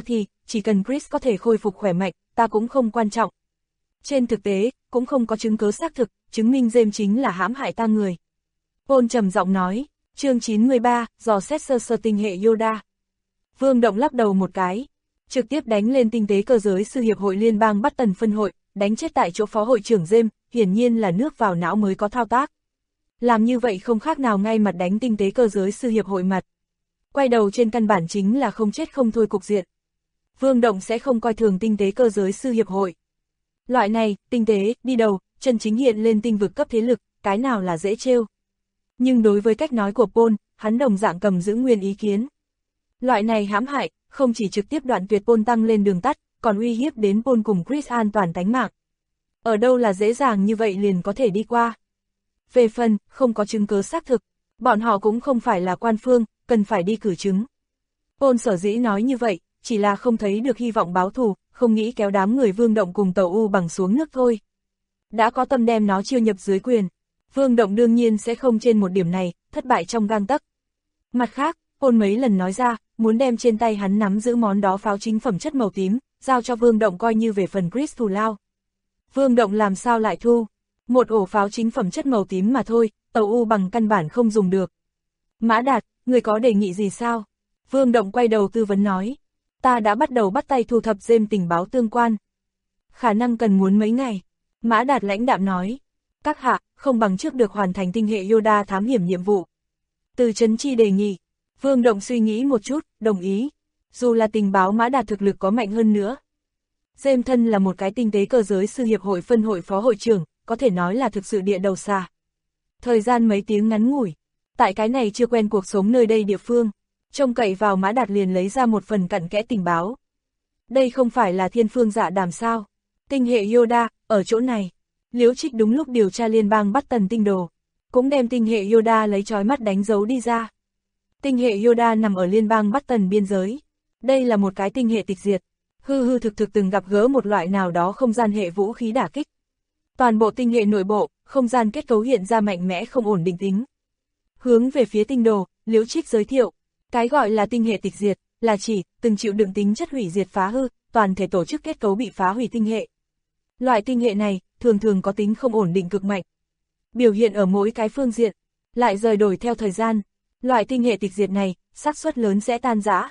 chỉ cần Chris có thể khôi phục khỏe mạnh, ta cũng không quan trọng. Trên thực tế, cũng không có chứng cứ xác thực, chứng minh James chính là hãm hại ta người. Paul trầm giọng nói, chương 93, dò xét sơ sơ tinh hệ Yoda. Vương Động lắc đầu một cái, trực tiếp đánh lên tinh tế cơ giới sư hiệp hội liên bang Button phân hội, đánh chết tại chỗ phó hội trưởng James, hiển nhiên là nước vào não mới có thao tác. Làm như vậy không khác nào ngay mặt đánh tinh tế cơ giới sư hiệp hội mặt. Quay đầu trên căn bản chính là không chết không thôi cục diện. Vương Động sẽ không coi thường tinh tế cơ giới sư hiệp hội. Loại này, tinh tế, đi đầu, chân chính hiện lên tinh vực cấp thế lực, cái nào là dễ trêu. Nhưng đối với cách nói của Paul, hắn đồng dạng cầm giữ nguyên ý kiến. Loại này hãm hại, không chỉ trực tiếp đoạn tuyệt Paul tăng lên đường tắt, còn uy hiếp đến Paul cùng Chris an toàn tánh mạng. Ở đâu là dễ dàng như vậy liền có thể đi qua. Về phần, không có chứng cứ xác thực, bọn họ cũng không phải là quan phương, cần phải đi cử chứng. Paul sở dĩ nói như vậy, chỉ là không thấy được hy vọng báo thù, không nghĩ kéo đám người Vương Động cùng tàu U bằng xuống nước thôi. Đã có tâm đem nó chiêu nhập dưới quyền, Vương Động đương nhiên sẽ không trên một điểm này, thất bại trong gang tấc. Mặt khác, Paul mấy lần nói ra, muốn đem trên tay hắn nắm giữ món đó pháo chính phẩm chất màu tím, giao cho Vương Động coi như về phần Chris thù lao. Vương Động làm sao lại thu? Một ổ pháo chính phẩm chất màu tím mà thôi, tàu U bằng căn bản không dùng được. Mã Đạt, người có đề nghị gì sao? Vương Động quay đầu tư vấn nói. Ta đã bắt đầu bắt tay thu thập James tình báo tương quan. Khả năng cần muốn mấy ngày. Mã Đạt lãnh đạm nói. Các hạ, không bằng trước được hoàn thành tinh hệ Yoda thám hiểm nhiệm vụ. Từ Trấn Chi đề nghị. Vương Động suy nghĩ một chút, đồng ý. Dù là tình báo Mã Đạt thực lực có mạnh hơn nữa. James thân là một cái tinh tế cơ giới sư hiệp hội phân hội phó hội trưởng, có thể nói là thực sự địa đầu xa. Thời gian mấy tiếng ngắn ngủi. Tại cái này chưa quen cuộc sống nơi đây địa phương. Trông cậy vào Mã Đạt liền lấy ra một phần cặn kẽ tình báo. Đây không phải là thiên phương dạ đàm sao. Tinh hệ Yoda, ở chỗ này. Liễu Trích đúng lúc điều tra liên bang Button tinh đồ. Cũng đem tinh hệ Yoda lấy chói mắt đánh dấu đi ra. Tinh hệ Yoda nằm ở liên bang Button biên giới. Đây là một cái tinh hệ tịch diệt. Hư thực từng gặp gỡ một loại nào đó không gian hệ vũ khí đả kích. Toàn bộ tinh hệ nội bộ, không gian kết cấu hiện ra mạnh mẽ không ổn định tính. Hướng về phía tinh đồ, Liễu Trích giới thiệu. Cái gọi là tinh hệ tịch diệt, là chỉ, từng chịu đựng tính chất hủy diệt phá hư, toàn thể tổ chức kết cấu bị phá hủy tinh hệ. Loại tinh hệ này, thường có tính không ổn định cực mạnh. Biểu hiện ở mỗi cái phương diện, lại rời đổi theo thời gian. Loại tinh hệ tịch diệt này, xác suất lớn sẽ tan rã.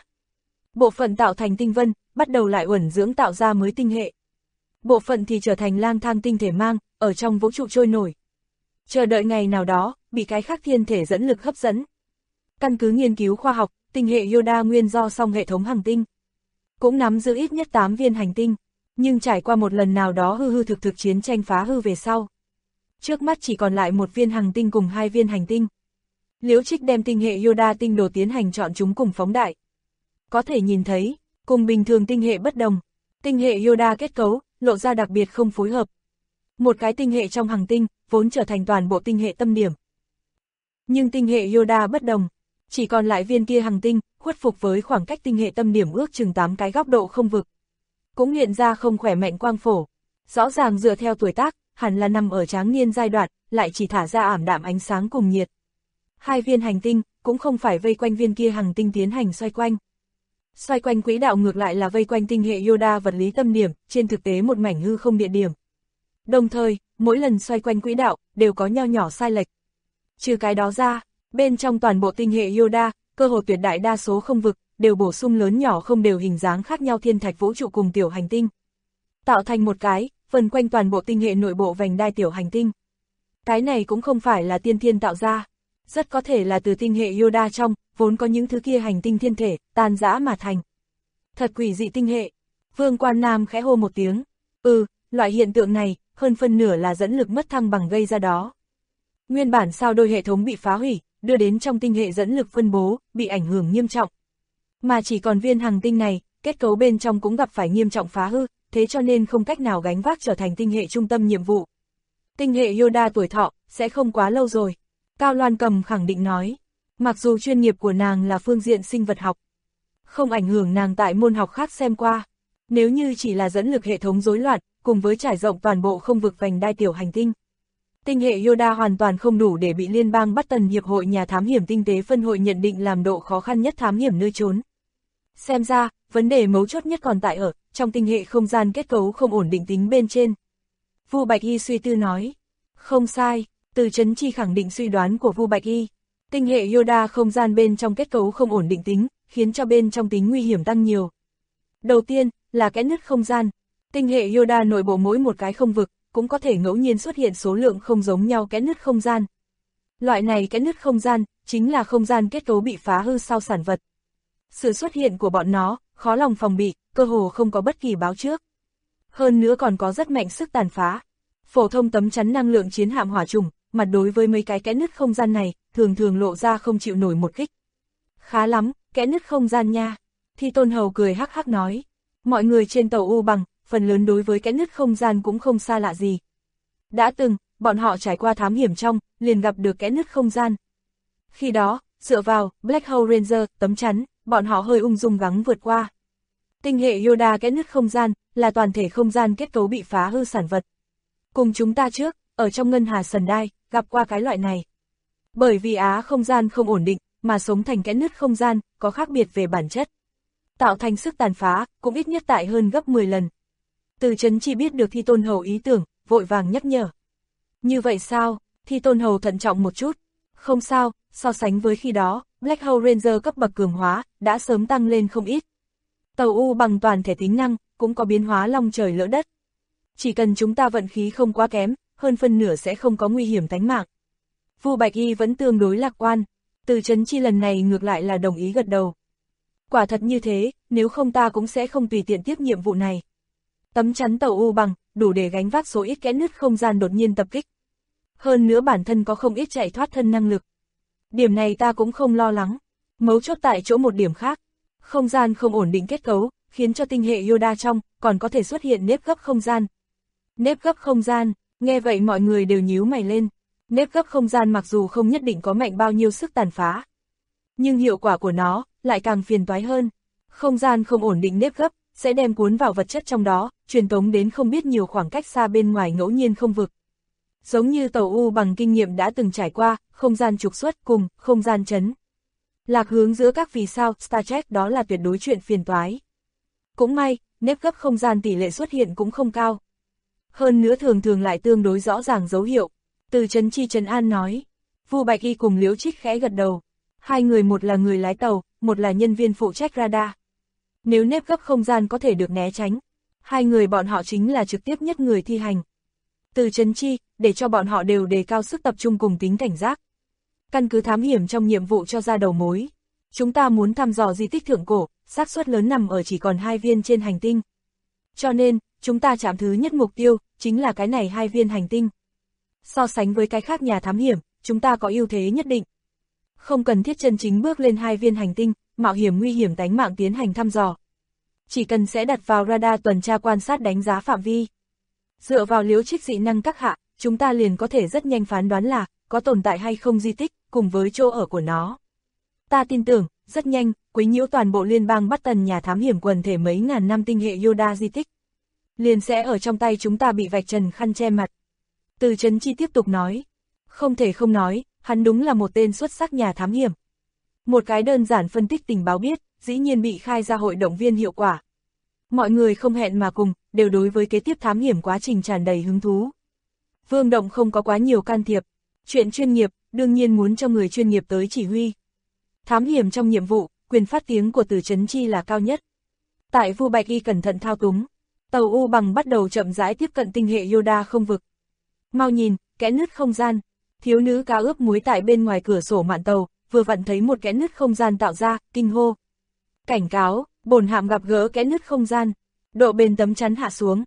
Bộ phận tạo thành tinh vân, bắt đầu lại uẩn dưỡng tạo ra mới tinh hệ. Bộ phận thì trở thành lang thang tinh thể mang, ở trong vũ trụ trôi nổi. Chờ đợi ngày nào đó, bị cái khác thiên thể dẫn lực hấp dẫn. Căn cứ nghiên cứu khoa học, tinh hệ Yoda nguyên do song hệ thống hành tinh. Cũng nắm giữ ít nhất 8 viên hành tinh, nhưng trải qua một lần nào đó hư thực chiến tranh phá hư về sau. Trước mắt chỉ còn lại một viên hành tinh cùng 2 viên hành tinh. Liễu Trích đem tinh hệ Yoda tinh đồ tiến hành chọn chúng cùng phóng đại. Có thể nhìn thấy, cùng bình thường tinh hệ bất đồng, tinh hệ Yoda kết cấu, lộ ra đặc biệt không phối hợp. Một cái tinh hệ trong hành tinh, vốn trở thành toàn bộ tinh hệ tâm điểm. Nhưng tinh hệ Yoda bất đồng, chỉ còn lại viên kia hành tinh, khuất phục với khoảng cách tinh hệ tâm điểm ước chừng 8 cái góc độ không vực. Cũng hiện ra không khỏe mạnh quang phổ. Rõ ràng dựa theo tuổi tác, hẳn là nằm ở tráng niên giai đoạn, lại chỉ thả ra ảm đạm ánh sáng cùng nhiệt. 2 viên hành tinh, cũng không phải vây quanh viên kia hành tinh tiến hành xoay quanh. Xoay quanh quỹ đạo ngược lại là vây quanh tinh hệ Yoda vật lý tâm điểm, trên thực tế một mảnh hư không địa điểm. Đồng thời, mỗi lần xoay quanh quỹ đạo, đều có nho nhỏ sai lệch. Trừ cái đó ra, bên trong toàn bộ tinh hệ Yoda, cơ hồ tuyệt đại đa số không vực, đều bổ sung lớn nhỏ không đều hình dáng khác nhau thiên thạch vũ trụ cùng tiểu hành tinh. Tạo thành một cái, phần quanh toàn bộ tinh hệ nội bộ vành đai tiểu hành tinh. Cái này cũng không phải là tiên thiên tạo ra, rất có thể là từ tinh hệ Yoda trong, vốn có những thứ kia hành tinh thiên thể, tan rã mà thành. Thật quỷ dị tinh hệ. Vương Quan Nam khẽ hô một tiếng. Loại hiện tượng này, hơn phân nửa là dẫn lực mất thăng bằng gây ra đó. Nguyên bản sao đôi hệ thống bị phá hủy, đưa đến trong tinh hệ dẫn lực phân bố, bị ảnh hưởng nghiêm trọng. Mà chỉ còn viên hành tinh này, kết cấu bên trong cũng gặp phải nghiêm trọng phá hư, thế cho nên không cách nào gánh vác trở thành tinh hệ trung tâm nhiệm vụ. Tinh hệ Yoda tuổi thọ, sẽ không quá lâu rồi. Cao Loan Cầm khẳng định nói. Mặc dù chuyên nghiệp của nàng là phương diện sinh vật học, không ảnh hưởng nàng tại môn học khác xem qua. Nếu như chỉ là dẫn lực hệ thống rối loạn, cùng với trải rộng toàn bộ không vực vành đai tiểu hành tinh, tinh hệ Yoda hoàn toàn không đủ để bị liên bang Button Hiệp hội nhà thám hiểm tinh tế phân hội nhận định làm độ khó khăn nhất thám hiểm nơi trốn. Xem ra, vấn đề mấu chốt nhất còn tại ở, trong tinh hệ không gian kết cấu không ổn định tính bên trên. Vu Bạch Y suy tư nói. Không sai, Từ Chấn Chi khẳng định suy đoán của Vu Bạch Y. Tinh hệ Yoda không gian bên trong kết cấu không ổn định tính, khiến cho bên trong tính nguy hiểm tăng nhiều. Đầu tiên, là kẽ nứt không gian. Tinh hệ Yoda nội bộ mỗi một cái không vực, cũng có thể ngẫu nhiên xuất hiện số lượng không giống nhau kẽ nứt không gian. Loại này kẽ nứt không gian, chính là không gian kết cấu bị phá hư sau sản vật. Sự xuất hiện của bọn nó, khó lòng phòng bị, cơ hồ không có bất kỳ báo trước. Hơn nữa còn có rất mạnh sức tàn phá. Phổ thông tấm chắn năng lượng chiến hạm hỏa trùng, mặt đối với mấy cái kẽ nứt không gian này, thường thường lộ ra không chịu nổi một kích. Khá lắm, kẽ nứt không gian nha. Thi Tôn Hầu cười hắc hắc nói. Mọi người trên tàu U Bằng, phần lớn đối với kẽ nứt không gian cũng không xa lạ gì. Đã từng, bọn họ trải qua thám hiểm trong, liền gặp được kẽ nứt không gian. Khi đó, dựa vào Black Hole Ranger, tấm chắn, bọn họ hơi ung dung gắng vượt qua. Tinh hệ Yoda kẽ nứt không gian, là toàn thể không gian kết cấu bị phá hư sản vật. Cùng chúng ta trước, ở trong Ngân Hà Sần Đai, gặp qua cái loại này. Bởi vì không gian không ổn định, mà sống thành kẽ nứt không gian, có khác biệt về bản chất. Tạo thành sức tàn phá, cũng ít nhất tại hơn gấp 10 lần. Từ Chấn Chi biết được Thi Tôn Hầu ý tưởng, vội vàng nhắc nhở. Như vậy sao? Thi Tôn Hầu thận trọng một chút. Không sao, so sánh với khi đó, Black Hole Ranger cấp bậc cường hóa, đã sớm tăng lên không ít. Tàu U Bằng toàn thể tính năng, cũng có biến hóa long trời lỡ đất. Chỉ cần chúng ta vận khí không quá kém, hơn phân nửa sẽ không có nguy hiểm tánh mạng. Vu Bạch Y vẫn tương đối lạc quan, Từ Chấn Chi lần này ngược lại là đồng ý gật đầu. Quả thật như thế, nếu không ta cũng sẽ không tùy tiện tiếp nhiệm vụ này. Tấm chắn tàu U Bằng, đủ để gánh vác số ít kẽ nứt không gian đột nhiên tập kích. Hơn nữa bản thân có không ít chạy thoát thân năng lực. Điểm này ta cũng không lo lắng. Mấu chốt tại chỗ một điểm khác. Không gian không ổn định kết cấu, khiến cho tinh hệ Yoda trong, còn có thể xuất hiện nếp gấp không gian. Nếp gấp không gian, nghe vậy mọi người đều nhíu mày lên. Nếp gấp không gian mặc dù không nhất định có mạnh bao nhiêu sức tàn phá. Nhưng hiệu quả của nó, lại càng phiền toái hơn. Không gian không ổn định nếp gấp, sẽ đem cuốn vào vật chất trong đó, truyền tống đến không biết nhiều khoảng cách xa bên ngoài ngẫu nhiên không vực. Giống như tàu U Bằng kinh nghiệm đã từng trải qua, không gian trục xuất cùng, không gian chấn. Lạc hướng giữa các vì sao, Star Trek đó là tuyệt đối chuyện phiền toái. Cũng may, nếp gấp không gian tỷ lệ xuất hiện cũng không cao. Hơn nữa thường thường lại tương đối rõ ràng dấu hiệu. Từ Chấn Chi trấn an nói. Vu Bạch Y cùng Liễu Trích khẽ gật đầu. Hai người một là người lái tàu, một là nhân viên phụ trách radar. Nếu nếp gấp không gian có thể được né tránh, hai người bọn họ chính là trực tiếp nhất người thi hành. Từ Chấn Chi, để cho bọn họ đều đề cao sức tập trung cùng tính cảnh giác. Căn cứ thám hiểm trong nhiệm vụ cho ra đầu mối. Chúng ta muốn thăm dò di tích thượng cổ, xác suất lớn nằm ở chỉ còn 2 viên trên hành tinh. Cho nên, chúng ta chạm thứ nhất mục tiêu, chính là cái này 2 viên hành tinh. So sánh với cái khác nhà thám hiểm, chúng ta có ưu thế nhất định. Không cần thiết chân chính bước lên 2 viên hành tinh, mạo hiểm nguy hiểm tánh mạng tiến hành thăm dò. Chỉ cần sẽ đặt vào radar tuần tra quan sát đánh giá phạm vi. Dựa vào Liễu Trích dị năng các hạ, chúng ta liền có thể rất nhanh phán đoán là, có tồn tại hay không di tích, cùng với chỗ ở của nó. Ta tin tưởng, rất nhanh, quấy nhiễu toàn bộ liên bang Bắt Tần nhà thám hiểm quần thể mấy ngàn năm tinh hệ Yoda di tích. Liền sẽ ở trong tay chúng ta bị vạch trần khăn che mặt. Từ Chấn Chi tiếp tục nói. Không thể không nói, hắn đúng là một tên xuất sắc nhà thám hiểm. Một cái đơn giản phân tích tình báo biết, dĩ nhiên bị khai ra hội động viên hiệu quả. Mọi người không hẹn mà cùng, đều đối với kế tiếp thám hiểm quá trình tràn đầy hứng thú. Vương Động không có quá nhiều can thiệp. Chuyện chuyên nghiệp, đương nhiên muốn cho người chuyên nghiệp tới chỉ huy. Thám hiểm trong nhiệm vụ, quyền phát tiếng của Từ Chấn Chi là cao nhất. Tại Vu Bạch Y cẩn thận thao túng, tàu U Bằng bắt đầu chậm rãi tiếp cận tinh hệ Yoda không vực. Mau nhìn, kẽ nứt không gian. Thiếu nữ cá ướp muối tại bên ngoài cửa sổ mạn tàu, vừa vặn thấy một kẽ nứt không gian tạo ra, kinh hô. Cảnh cáo, bổn hạm gặp gỡ kẽ nứt không gian. Độ bền tấm chắn hạ xuống,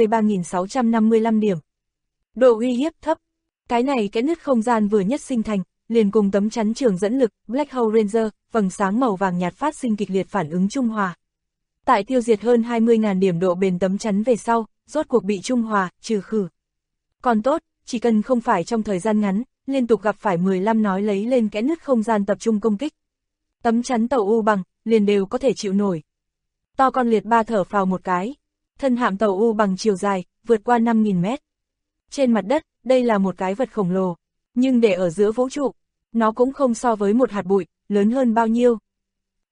23.655 điểm. Độ uy hiếp thấp. Cái này kẽ nứt không gian vừa nhất sinh thành, liền cùng tấm chắn trường dẫn lực, Black Hole Ranger, vầng sáng màu vàng nhạt phát sinh kịch liệt phản ứng trung hòa. Tại tiêu diệt hơn 20.000 điểm độ bền tấm chắn về sau, rốt cuộc bị trung hòa, trừ khử. Còn tốt, chỉ cần không phải trong thời gian ngắn, liên tục gặp phải 15 nói lấy lên kẽ nứt không gian tập trung công kích. Tấm chắn tàu U Bằng, liền đều có thể chịu nổi. To con liệt ba thở phào một cái. Thân hạm tàu U Bằng chiều dài, vượt qua 5.000 mét. Trên mặt đất, đây là một cái vật khổng lồ, nhưng để ở giữa vũ trụ, nó cũng không so với một hạt bụi, lớn hơn bao nhiêu.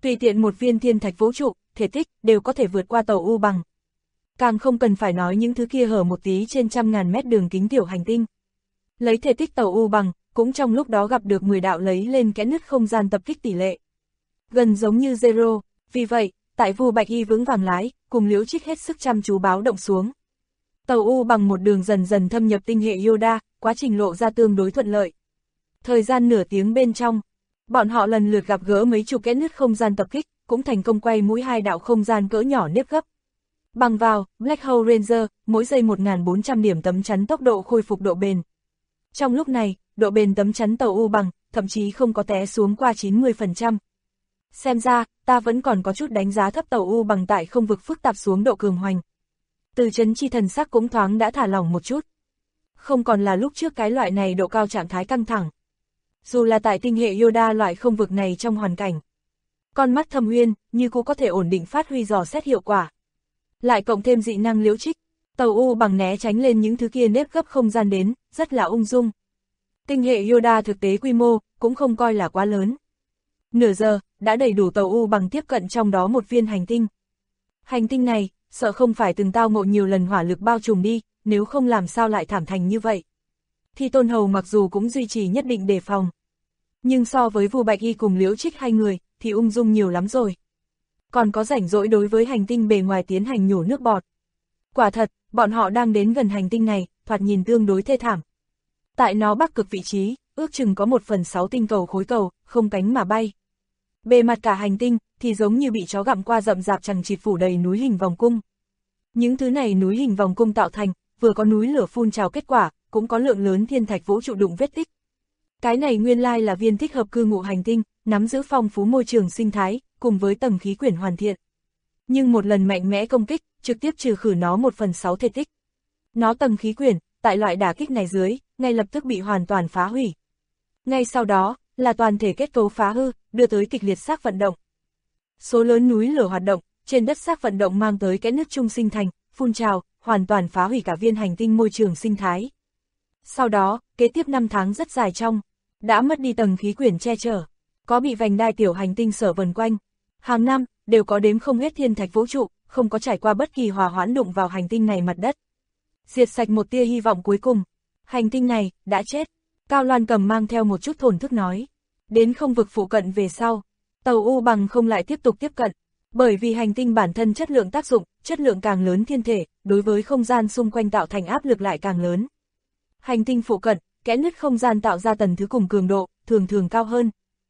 Tùy tiện một viên thiên thạch vũ trụ, thể tích, đều có thể vượt qua tàu U Bằng. Càng không cần phải nói những thứ kia hở một tí trên trăm ngàn mét đường kính tiểu hành tinh. Lấy thể tích tàu U Bằng, cũng trong lúc đó gặp được 10 đạo lấy lên kẽ nứt không gian tập kích tỷ lệ. Gần giống như zero, vì vậy, tại Vu Bạch Y vững vàng lái, cùng Liễu Trích hết sức chăm chú báo động xuống. Tàu U Bằng một đường dần dần thâm nhập tinh hệ Yoda, quá trình lộ ra tương đối thuận lợi. Thời gian nửa tiếng bên trong, bọn họ lần lượt gặp gỡ mấy chục kẽ nứt không gian tập kích, cũng thành công quay mũi 2 đạo không gian cỡ nhỏ nếp gấp. Bằng vào Black Hole Ranger, mỗi giây 1400 điểm tấm chắn tốc độ khôi phục độ bền. Trong lúc này, độ bền tấm chắn tàu U Bằng, thậm chí không có té xuống qua 90%. Xem ra, ta vẫn còn có chút đánh giá thấp tàu U Bằng tại không vực phức tạp xuống độ cường hoành. Từ Chấn Chi thần sắc cũng thoáng đã thả lỏng một chút. Không còn là lúc trước cái loại này độ cao trạng thái căng thẳng. Dù là tại tinh hệ Yoda loại không vực này trong hoàn cảnh, con mắt Thâm Uyên như cũng có thể ổn định phát huy dò xét hiệu quả. Lại cộng thêm dị năng Liễu Trích, tàu U Bằng né tránh lên những thứ kia nếp gấp không gian đến, rất là ung dung. Tinh hệ Yoda thực tế quy mô, cũng không coi là quá lớn. Nửa giờ, đã đầy đủ tàu U Bằng tiếp cận trong đó một viên hành tinh. Hành tinh này, sợ không phải từng tao ngộ nhiều lần hỏa lực bao trùm đi, nếu không làm sao lại thảm thành như vậy. Thì Tôn Hầu mặc dù cũng duy trì nhất định đề phòng. Nhưng so với Vu Bạch Y cùng Liễu Trích hai người, thì ung dung nhiều lắm rồi. Còn có rảnh rỗi đối với hành tinh bề ngoài tiến hành nhổ nước bọt. Quả thật, bọn họ đang đến gần hành tinh này, thoạt nhìn tương đối thê thảm. Tại nó bắc cực vị trí, ước chừng có 1/6 tinh cầu khối cầu, không cánh mà bay. Bề mặt cả hành tinh, thì giống như bị chó gặm qua rậm rạp chằng chịt phủ đầy núi hình vòng cung. Những thứ này núi hình vòng cung tạo thành, vừa có núi lửa phun trào kết quả, cũng có lượng lớn thiên thạch vũ trụ đụng vết tích. Cái này nguyên lai là viên thích hợp cư ngụ hành tinh, nắm giữ phong phú môi trường sinh thái, cùng với tầng khí quyển hoàn thiện. Nhưng một lần mạnh mẽ công kích, trực tiếp trừ khử nó 1/6 thể tích. Nó tầng khí quyển, tại loại đả kích này dưới, ngay lập tức bị hoàn toàn phá hủy. Ngay sau đó, là toàn thể kết cấu phá hư, đưa tới kịch liệt xác vận động. Số lớn núi lửa hoạt động, trên đất xác vận động mang tới kẽ nứt trung sinh thành, phun trào, hoàn toàn phá hủy cả viên hành tinh môi trường sinh thái. Sau đó, kế tiếp 5 tháng rất dài trong, đã mất đi tầng khí quyển che chở, có bị vành đai tiểu hành tinh sở vần quanh. Hàng năm, đều có đếm không hết thiên thạch vũ trụ, không có trải qua bất kỳ hòa hoãn đụng vào hành tinh này mặt đất. Diệt sạch một tia hy vọng cuối cùng. Hành tinh này, đã chết. Cao Loan Cầm mang theo một chút thổn thức nói. Đến không vực phụ cận về sau, tàu U Bằng không lại tiếp tục tiếp cận. Bởi vì hành tinh bản thân chất lượng tác dụng, chất lượng càng lớn thiên thể, đối với không gian xung quanh tạo thành áp lực lại càng lớn. Hành tinh phụ cận, kẽ nứt không gian tạo ra tần thứ cùng cường độ, thường thường cao hơn.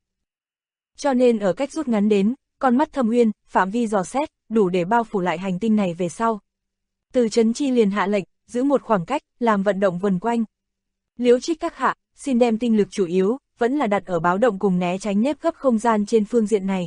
Cho nên ở cách rút ngắn đến, con mắt Thâm Uyên, phạm vi dò xét, đủ để bao phủ lại hành tinh này về sau. Từ Chấn Chi liền hạ lệnh, giữ một khoảng cách, làm vận động vần quanh. Liễu Trích các hạ, xin đem tinh lực chủ yếu, vẫn là đặt ở báo động cùng né tránh nếp gấp không gian trên phương diện này.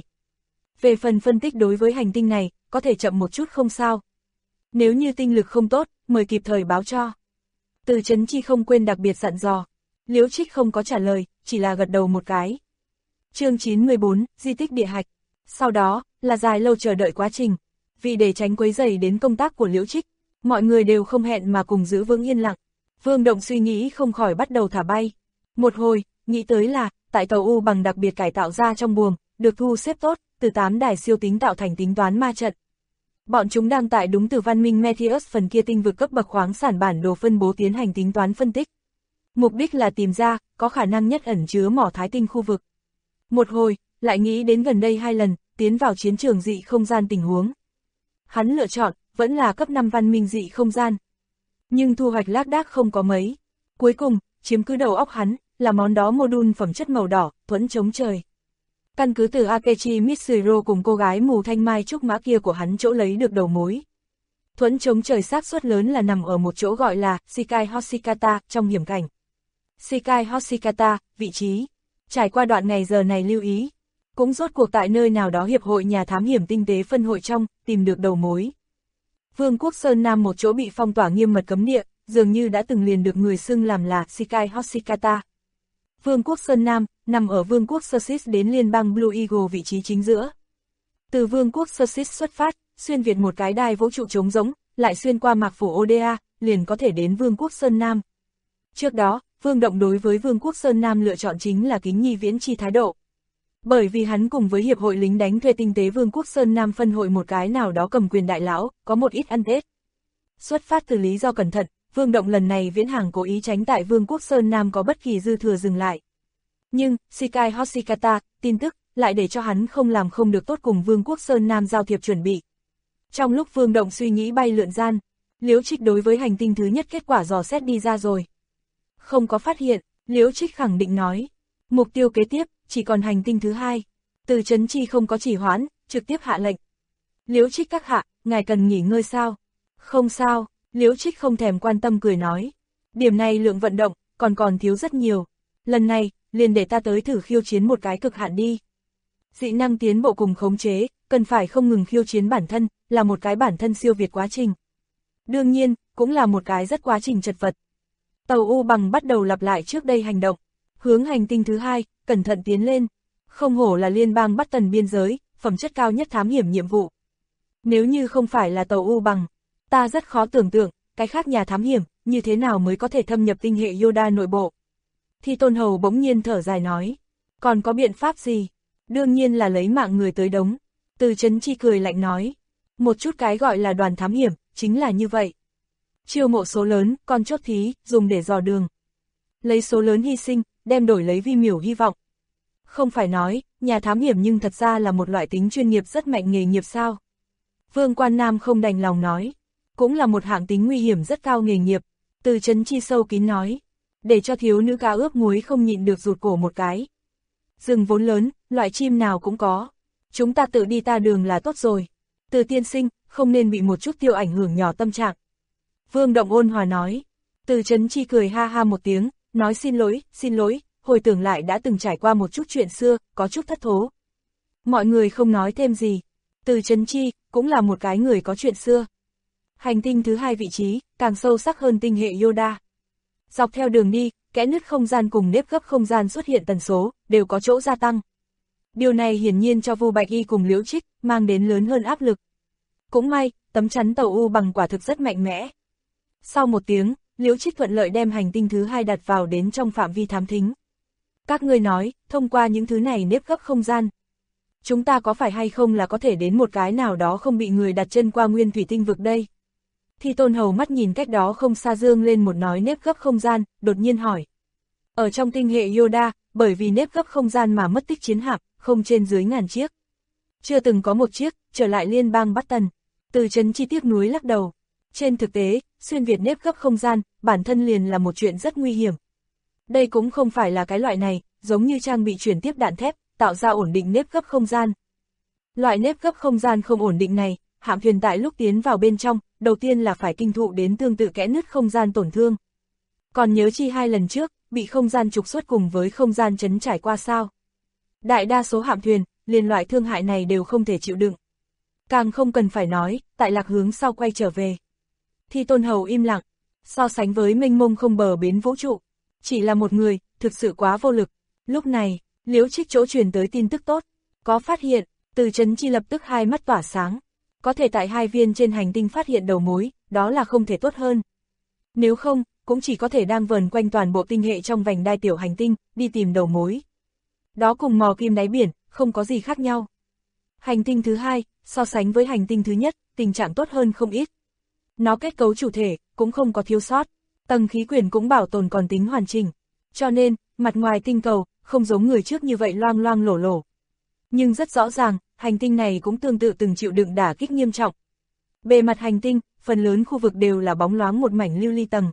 Về phần phân tích đối với hành tinh này, có thể chậm một chút không sao. Nếu như tinh lực không tốt, mời kịp thời báo cho. Từ Chấn Chi không quên đặc biệt dặn dò. Liễu Trích không có trả lời, chỉ là gật đầu một cái. Chương 914, di tích địa hạch. Sau đó, là dài lâu chờ đợi quá trình. Vì để tránh quấy rầy đến công tác của Liễu Trích, mọi người đều không hẹn mà cùng giữ vững yên lặng. Vương Động suy nghĩ không khỏi bắt đầu thả bay. Một hồi, nghĩ tới là, tại tàu U Bằng đặc biệt cải tạo ra trong buồng, được thu xếp tốt, từ 8 đài siêu tính tạo thành tính toán ma trận. Bọn chúng đang tại đúng từ văn minh Metheus phần kia tinh vực cấp bậc khoáng sản bản đồ phân bố tiến hành tính toán phân tích. Mục đích là tìm ra, có khả năng nhất ẩn chứa mỏ thái tinh khu vực. Một hồi, lại nghĩ đến gần đây 2 lần, tiến vào chiến trường dị không gian tình huống. Hắn lựa chọn, vẫn là cấp 5 văn minh dị không gian. Nhưng thu hoạch lác đác không có mấy. Cuối cùng, chiếm cứ đầu óc hắn, là món đó module phẩm chất màu đỏ, thuẫn chống trời. Căn cứ từ Akechi Mitsuro cùng cô gái mù thanh mai trúc mã kia của hắn chỗ lấy được đầu mối. Thuẫn chống trời xác suất lớn là nằm ở một chỗ gọi là Shikai Hoshikata trong hiểm cảnh. Shikai Hoshikata, vị trí. Trải qua đoạn ngày giờ này lưu ý, cũng rốt cuộc tại nơi nào đó hiệp hội nhà thám hiểm tinh tế phân hội trong, tìm được đầu mối. Vương quốc Sơn Nam một chỗ bị phong tỏa nghiêm mật cấm địa, dường như đã từng liền được người xưng làm là Shikai Hoshikata. Vương quốc Sơn Nam, nằm ở Vương quốc Sursis đến liên bang Blue Eagle vị trí chính giữa. Từ Vương quốc Sursis xuất phát, xuyên việt một cái đai vũ trụ trống rỗng, lại xuyên qua mạc phủ Oda, liền có thể đến Vương quốc Sơn Nam. Trước đó, Vương Động đối với Vương quốc Sơn Nam lựa chọn chính là kính nhi viễn chi thái độ. Bởi vì hắn cùng với Hiệp hội lính đánh thuê tinh tế Vương quốc Sơn Nam phân hội một cái nào đó cầm quyền đại lão, có một ít ăn Tết. Xuất phát từ lý do cẩn thận, Vương Động lần này viễn hàng cố ý tránh tại Vương quốc Sơn Nam có bất kỳ dư thừa dừng lại. Nhưng, Shikai Hoshikata, tin tức, lại để cho hắn không làm không được tốt cùng Vương quốc Sơn Nam giao thiệp chuẩn bị. Trong lúc Vương Động suy nghĩ bay lượn gian, Liễu Trích đối với hành tinh thứ nhất kết quả dò xét đi ra rồi. Không có phát hiện, Liễu Trích khẳng định nói. Mục tiêu kế tiếp, chỉ còn hành tinh thứ hai. Từ Chấn Chi không có trì hoãn, trực tiếp hạ lệnh. Liễu Trích các hạ, ngài cần nghỉ ngơi sao? Không sao, Liễu Trích không thèm quan tâm cười nói. Điểm này lượng vận động, còn thiếu rất nhiều. Lần này, liền để ta tới thử khiêu chiến một cái cực hạn đi. Dị năng tiến bộ cùng khống chế, cần phải không ngừng khiêu chiến bản thân, là một cái bản thân siêu việt quá trình. Đương nhiên, cũng là một cái rất quá trình chật vật. Tàu U Bằng bắt đầu lặp lại trước đây hành động, hướng hành tinh thứ hai, cẩn thận tiến lên. Không hổ là liên bang Bắc Tần biên giới, phẩm chất cao nhất thám hiểm nhiệm vụ. Nếu như không phải là tàu U Bằng, ta rất khó tưởng tượng, cái khác nhà thám hiểm, như thế nào mới có thể thâm nhập tinh hệ Yoda nội bộ. Thi Tôn Hầu bỗng nhiên thở dài nói, còn có biện pháp gì? Đương nhiên là lấy mạng người tới đống. Từ Chấn Chi cười lạnh nói, một chút cái gọi là đoàn thám hiểm, chính là như vậy. Chiêu mộ số lớn, con chốt thí, dùng để dò đường. Lấy số lớn hy sinh, đem đổi lấy vi miểu hy vọng. Không phải nói, nhà thám hiểm nhưng thật ra là một loại tính chuyên nghiệp rất mạnh nghề nghiệp sao. Vương Quan Nam không đành lòng nói, cũng là một hạng tính nguy hiểm rất cao nghề nghiệp. Từ Chấn Chi sâu kín nói, để cho thiếu nữ cá ướp muối không nhịn được rụt cổ một cái. Rừng vốn lớn, loại chim nào cũng có. Chúng ta tự đi ta đường là tốt rồi. Từ tiên sinh, không nên bị một chút tiêu ảnh hưởng nhỏ tâm trạng. Vương Động ôn hòa nói. Từ Chấn Chi cười ha ha một tiếng, nói xin lỗi, hồi tưởng lại đã từng trải qua một chút chuyện xưa, có chút thất thố. Mọi người không nói thêm gì. Từ Chấn Chi, cũng là một cái người có chuyện xưa. Hành tinh thứ hai vị trí, càng sâu sắc hơn tinh hệ Yoda. Dọc theo đường đi, kẽ nứt không gian cùng nếp gấp không gian xuất hiện tần số, đều có chỗ gia tăng. Điều này hiển nhiên cho Vu Bạch Y cùng Liễu Trích, mang đến lớn hơn áp lực. Cũng may, tấm chắn tàu U Bằng quả thực rất mạnh mẽ. Sau một tiếng, Liễu Trích thuận lợi đem hành tinh thứ hai đặt vào đến trong phạm vi thám thính. Các ngươi nói, thông qua những thứ này nếp gấp không gian, chúng ta có phải hay không là có thể đến một cái nào đó không bị người đặt chân qua nguyên thủy tinh vực đây? Thi Tôn Hầu mắt nhìn cách đó không xa dương lên một nói nếp gấp không gian, đột nhiên hỏi. Ở trong tinh hệ Yoda, bởi vì nếp gấp không gian mà mất tích chiến hạm, không trên dưới ngàn chiếc. Chưa từng có một chiếc, trở lại liên bang Bắc Tần. Từ Chấn Chi tiếc nuối lắc đầu. Trên thực tế, xuyên việt nếp gấp không gian, bản thân liền là một chuyện rất nguy hiểm. Đây cũng không phải là cái loại này, giống như trang bị chuyển tiếp đạn thép, tạo ra ổn định nếp gấp không gian. Loại nếp gấp không gian không ổn định này, hạm thuyền tại lúc tiến vào bên trong, đầu tiên là phải kinh thụ đến tương tự kẽ nứt không gian tổn thương. Còn nhớ chi hai lần trước, bị không gian trục xuất cùng với không gian chấn trải qua sao? Đại đa số hạm thuyền, liền loại thương hại này đều không thể chịu đựng. Càng không cần phải nói, tại lạc hướng sau quay trở về. Thi Tôn Hầu im lặng, so sánh với mênh mông không bờ bến vũ trụ, chỉ là một người, thực sự quá vô lực. Lúc này, Liễu Trích chỗ truyền tới tin tức tốt, có phát hiện, Từ Chấn Chi lập tức hai mắt tỏa sáng. Có thể tại hai viên trên hành tinh phát hiện đầu mối, đó là không thể tốt hơn. Nếu không, cũng chỉ có thể đang vờn quanh toàn bộ tinh hệ trong vành đai tiểu hành tinh, đi tìm đầu mối. Đó cùng mò kim đáy biển, không có gì khác nhau. Hành tinh thứ hai, so sánh với hành tinh thứ nhất, tình trạng tốt hơn không ít. Nó kết cấu chủ thể, cũng không có thiếu sót, tầng khí quyển cũng bảo tồn còn tính hoàn chỉnh. Cho nên, mặt ngoài tinh cầu, không giống người trước như vậy loang loang lổ lổ. Nhưng rất rõ ràng, hành tinh này cũng tương tự từng chịu đựng đả kích nghiêm trọng. Bề mặt hành tinh, phần lớn khu vực đều là bóng loáng một mảnh lưu ly tầng.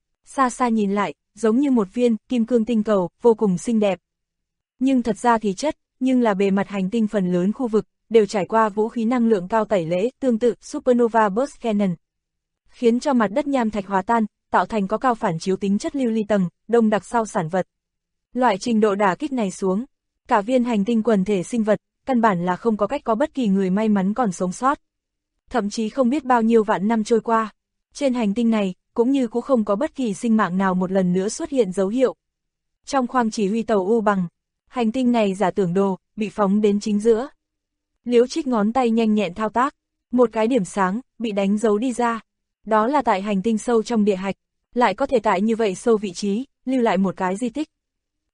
Xa xa nhìn lại, giống như một viên kim cương tinh cầu, vô cùng xinh đẹp. Nhưng thật ra thì nhưng là bề mặt hành tinh phần lớn khu vực, đều trải qua vũ khí năng lượng cao tẩy lễ, tương tự Supernova Burst Cannon. Khiến cho mặt đất nham thạch hòa tan, tạo thành có cao phản chiếu tính chất lưu ly tầng, đông đặc sau sản vật. Loại trình độ đả kích này xuống, cả viên hành tinh quần thể sinh vật, căn bản là không có cách có bất kỳ người may mắn còn sống sót. Thậm chí không biết bao nhiêu vạn năm trôi qua, trên hành tinh này, cũng như cũng không có bất kỳ sinh mạng nào một lần nữa xuất hiện dấu hiệu. Trong khoang chỉ huy tàu U Bằng, hành tinh này giả tưởng đồ, bị phóng đến chính giữa. Liễu Trích ngón tay nhanh nhẹn thao tác, một cái điểm sáng, bị đánh dấu đi ra. Đó là tại hành tinh sâu trong địa hạch, lại có thể tại như vậy sâu vị trí, lưu lại một cái di tích.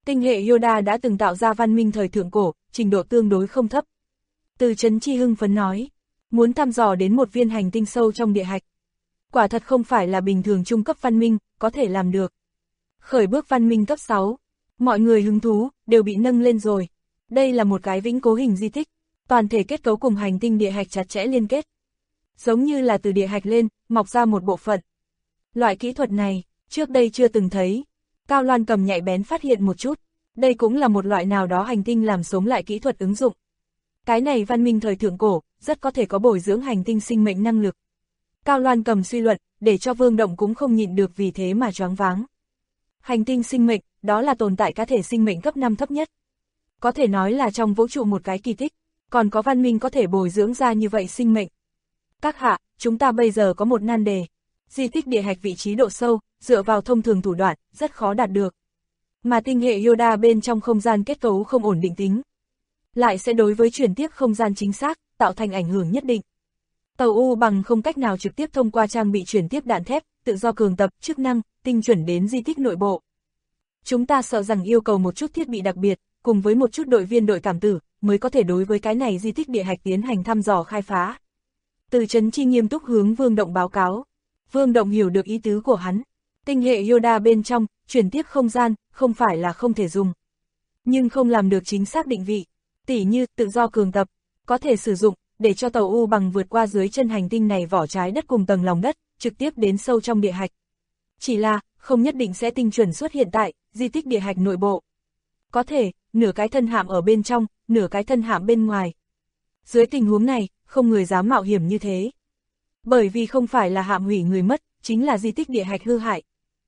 Tinh hệ Yoda đã từng tạo ra văn minh thời thượng cổ, trình độ tương đối không thấp. Từ Chấn Chi hưng phấn nói, muốn thăm dò đến một viên hành tinh sâu trong địa hạch. Quả thật không phải là bình thường trung cấp văn minh, có thể làm được. Khởi bước văn minh cấp 6, mọi người hứng thú, đều bị nâng lên rồi. Đây là một cái vĩnh cố hình di tích, toàn thể kết cấu cùng hành tinh địa hạch chặt chẽ liên kết. Giống như là từ địa hạch lên, mọc ra một bộ phận. Loại kỹ thuật này, trước đây chưa từng thấy. Cao Loan Cầm nhạy bén phát hiện một chút, đây cũng là một loại nào đó hành tinh làm sống lại kỹ thuật ứng dụng. Cái này văn minh thời thượng cổ, rất có thể có bồi dưỡng hành tinh sinh mệnh năng lực. Cao Loan Cầm suy luận, để cho Vương Động cũng không nhịn được vì thế mà choáng váng. Hành tinh sinh mệnh, đó là tồn tại cá thể sinh mệnh cấp 5 thấp nhất. Có thể nói là trong vũ trụ một cái kỳ tích, còn có văn minh có thể bồi dưỡng ra như vậy sinh mệnh. Các hạ, chúng ta bây giờ có một nan đề. Di tích địa hạch vị trí độ sâu, dựa vào thông thường thủ đoạn, rất khó đạt được. Mà tinh hệ Yoda bên trong không gian kết cấu không ổn định tính, lại sẽ đối với chuyển tiếp không gian chính xác, tạo thành ảnh hưởng nhất định. Tàu U bằng không cách nào trực tiếp thông qua trang bị chuyển tiếp đạn thép, tự do cường tập, chức năng, tinh chuẩn đến di tích nội bộ. Chúng ta sợ rằng yêu cầu một chút thiết bị đặc biệt, cùng với một chút đội viên đội cảm tử, mới có thể đối với cái này di tích địa hạch tiến hành thăm dò khai phá. Từ Chấn Chi nghiêm túc hướng Vương Động báo cáo. Vương Động hiểu được ý tứ của hắn. Tinh hệ Yoda bên trong, chuyển tiếp không gian, không phải là không thể dùng. Nhưng không làm được chính xác định vị. Tỉ như, tự do cường tập, có thể sử dụng, để cho tàu U bằng vượt qua dưới chân hành tinh này vỏ trái đất cùng tầng lòng đất, trực tiếp đến sâu trong địa hạch. Chỉ là, không nhất định sẽ tinh chuẩn xuất hiện tại, di tích địa hạch nội bộ. Có thể, nửa cái thân hạm ở bên trong, nửa cái thân hạm bên ngoài. Dưới tình huống này, không người dám mạo hiểm như thế. Bởi vì không phải là hạm hủy người mất, chính là di tích địa hạch hư hại.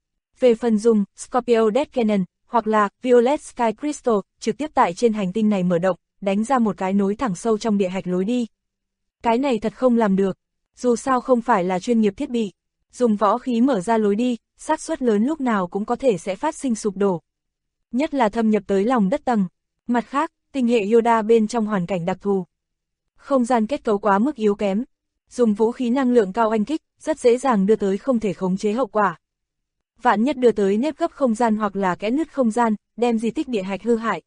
Về phần dùng, Scorpio Death Cannon, hoặc là Violet Sky Crystal, trực tiếp tại trên hành tinh này mở động, đánh ra một cái nối thẳng sâu trong địa hạch lối đi. Cái này thật không làm được, dù sao không phải là chuyên nghiệp thiết bị. Dùng võ khí mở ra lối đi, xác suất lớn lúc nào cũng có thể sẽ phát sinh sụp đổ. Nhất là thâm nhập tới lòng đất tầng. Mặt khác, tinh hệ Yoda bên trong hoàn cảnh đặc thù. Không gian kết cấu quá mức yếu kém. Dùng vũ khí năng lượng cao oanh kích, rất dễ dàng đưa tới không thể khống chế hậu quả. Vạn nhất đưa tới nếp gấp không gian hoặc là kẽ nứt không gian, đem di tích địa hạch hư hại.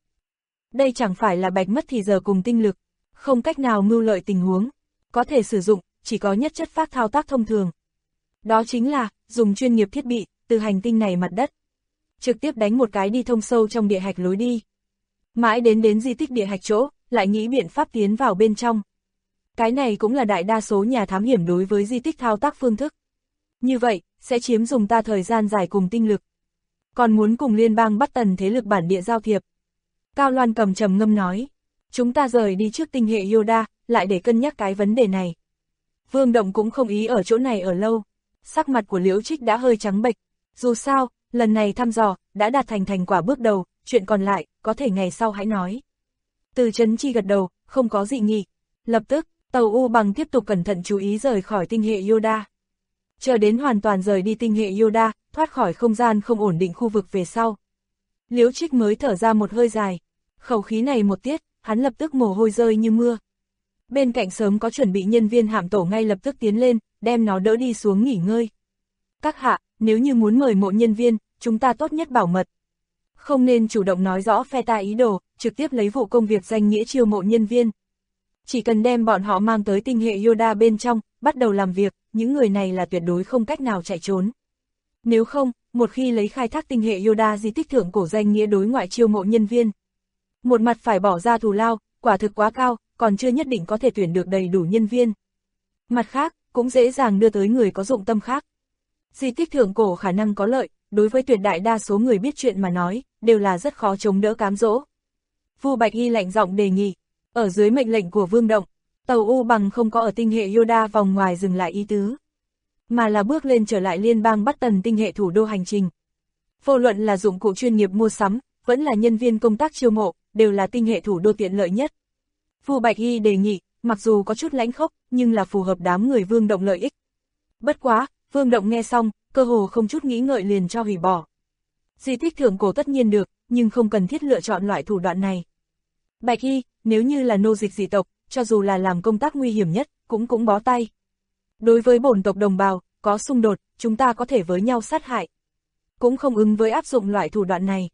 Đây chẳng phải là bạch mất thì giờ cùng tinh lực, không cách nào mưu lợi tình huống. Có thể sử dụng, chỉ có nhất chất phác thao tác thông thường. Đó chính là, dùng chuyên nghiệp thiết bị, từ hành tinh này mặt đất. Trực tiếp đánh một cái đi thông sâu trong địa hạch lối đi. Mãi đến di tích địa hạch chỗ, lại nghĩ biện pháp tiến vào bên trong. Cái này cũng là đại đa số nhà thám hiểm đối với di tích thao tác phương thức. Như vậy, sẽ chiếm dùng ta thời gian dài cùng tinh lực. Còn muốn cùng liên bang Bắt Tần thế lực bản địa giao thiệp. Cao Loan Cầm trầm ngâm nói, chúng ta rời đi trước tinh hệ Yoda, lại để cân nhắc cái vấn đề này. Vương Động cũng không ý ở chỗ này ở lâu. Sắc mặt của Liễu Trích đã hơi trắng bệch. Dù sao, lần này thăm dò, đã đạt thành quả bước đầu, chuyện còn lại, có thể ngày sau hãy nói. Từ Chấn Chi gật đầu, không có dị nghị. Lập tức, tàu U bằng tiếp tục cẩn thận chú ý rời khỏi tinh hệ Yoda. Chờ đến hoàn toàn rời đi tinh hệ Yoda, thoát khỏi không gian không ổn định khu vực về sau. Liễu Trích mới thở ra một hơi dài. Khẩu khí này một tiết, hắn lập tức mồ hôi rơi như mưa. Bên cạnh sớm có chuẩn bị nhân viên hạm tổ ngay lập tức tiến lên, đem nó đỡ đi xuống nghỉ ngơi. Các hạ, nếu như muốn mời mộ nhân viên, chúng ta tốt nhất bảo mật. Không nên chủ động nói rõ phe ta ý đồ, trực tiếp lấy vụ công việc danh nghĩa chiêu mộ nhân viên. Chỉ cần đem bọn họ mang tới tinh hệ Yoda bên trong, bắt đầu làm việc, những người này là tuyệt đối không cách nào chạy trốn. Nếu không, một khi lấy khai thác tinh hệ Yoda di tích thượng cổ danh nghĩa đối ngoại chiêu mộ nhân viên. Một mặt phải bỏ ra thù lao, quả thực quá cao, còn chưa nhất định có thể tuyển được đầy đủ nhân viên. Mặt khác, cũng dễ dàng đưa tới người có dụng tâm khác. Di tích thượng cổ khả năng có lợi, đối với tuyệt đại đa số người biết chuyện mà nói, đều là rất khó chống đỡ cám dỗ. Vu Bạch Y lạnh giọng đề nghị, ở dưới mệnh lệnh của Vương Động, tàu U bằng không có ở tinh hệ Yoda vòng ngoài dừng lại ý tứ, mà là bước lên trở lại liên bang Bắt Tần tinh hệ thủ đô hành trình. Vô luận là dụng cụ chuyên nghiệp mua sắm, vẫn là nhân viên công tác chiêu mộ, đều là tinh hệ thủ đô tiện lợi nhất. Vu Bạch Y đề nghị, mặc dù có chút lãnh khốc, nhưng là phù hợp đám người Vương Động lợi ích. Bất quá, Vương Động nghe xong, cơ hồ không chút nghĩ ngợi liền cho hủy bỏ. Di tích thượng cổ tất nhiên được, nhưng không cần thiết lựa chọn loại thủ đoạn này. Bạch Y, nếu như là nô dịch dị tộc, cho dù là làm công tác nguy hiểm nhất, cũng bó tay. Đối với bổn tộc đồng bào, có xung đột, chúng ta có thể với nhau sát hại. Cũng không ứng với áp dụng loại thủ đoạn này.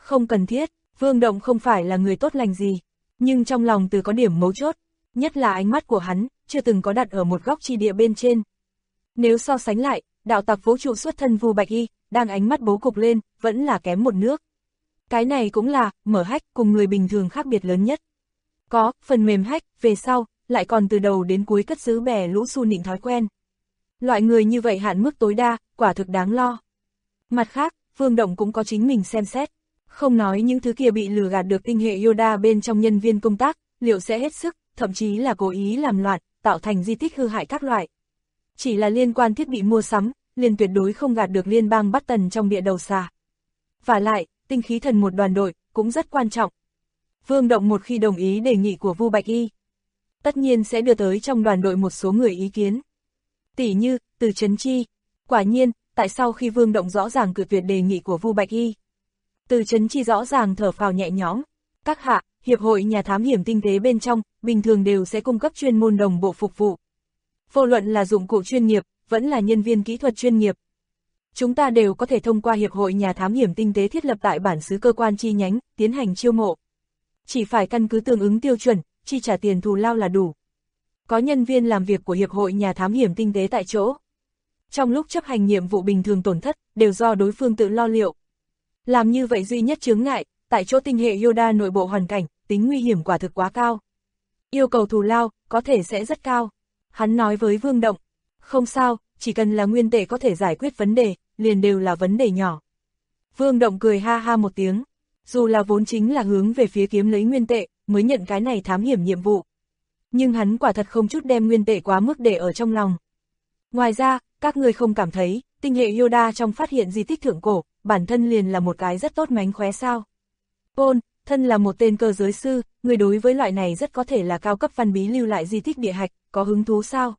Không cần thiết, Vương Động không phải là người tốt lành gì, nhưng trong lòng Từ có điểm mấu chốt, nhất là ánh mắt của hắn, chưa từng có đặt ở một góc chi địa bên trên. Nếu so sánh lại, đạo tặc vũ trụ xuất thân Vu Bạch Y, đang ánh mắt bố cục lên, vẫn là kém một nước. Cái này cũng là, mở hách cùng người bình thường khác biệt lớn nhất. Có, phần mềm hách, về sau, lại còn từ đầu đến cuối cất giữ bè lũ xu nịnh thói quen. Loại người như vậy hạn mức tối đa, quả thực đáng lo. Mặt khác, Vương Động cũng có chính mình xem xét. Không nói những thứ kia bị lừa gạt được tinh hệ Yoda bên trong nhân viên công tác, liệu sẽ hết sức, thậm chí là cố ý làm loạn, tạo thành di tích hư hại các loại. Chỉ là liên quan thiết bị mua sắm, liền tuyệt đối không gạt được liên bang Bắt Tần trong địa đầu xà. Và lại, tinh khí thần một đoàn đội, cũng rất quan trọng. Vương Động một khi đồng ý đề nghị của Vu Bạch Y, tất nhiên sẽ đưa tới trong đoàn đội một số người ý kiến. Tỷ như, Từ Chấn Chi. Quả nhiên, tại sao khi Vương Động rõ ràng cự tuyệt đề nghị của Vu Bạch Y, Từ Chấn Chi rõ ràng thở phào nhẹ nhõm. Các hạ, hiệp hội nhà thám hiểm tinh tế bên trong, bình thường đều sẽ cung cấp chuyên môn đồng bộ phục vụ. Vô luận là dụng cụ chuyên nghiệp, vẫn là nhân viên kỹ thuật chuyên nghiệp. Chúng ta đều có thể thông qua hiệp hội nhà thám hiểm tinh tế thiết lập tại bản xứ cơ quan chi nhánh, tiến hành chiêu mộ. Chỉ phải căn cứ tương ứng tiêu chuẩn, chi trả tiền thù lao là đủ. Có nhân viên làm việc của hiệp hội nhà thám hiểm tinh tế tại chỗ. Trong lúc chấp hành nhiệm vụ bình thường tổn thất, đều do đối phương tự lo liệu. Làm như vậy duy nhất chướng ngại, tại chỗ tinh hệ Yoda nội bộ hoàn cảnh, tính nguy hiểm quả thực quá cao. Yêu cầu thù lao, có thể sẽ rất cao. Hắn nói với Vương Động, không sao, chỉ cần là nguyên tệ có thể giải quyết vấn đề, liền đều là vấn đề nhỏ. Vương Động cười ha ha một tiếng, dù là vốn chính là hướng về phía kiếm lấy nguyên tệ, mới nhận cái này thám hiểm nhiệm vụ. Nhưng hắn quả thật không chút đem nguyên tệ quá mức để ở trong lòng. Ngoài ra, các người không cảm thấy, tinh hệ Yoda trong phát hiện di tích thượng cổ, bản thân liền là một cái rất tốt mánh khóe sao. Ôn, thân là một tên cơ giới sư, người đối với loại này rất có thể là cao cấp văn bí lưu lại di tích địa hạch, có hứng thú sao?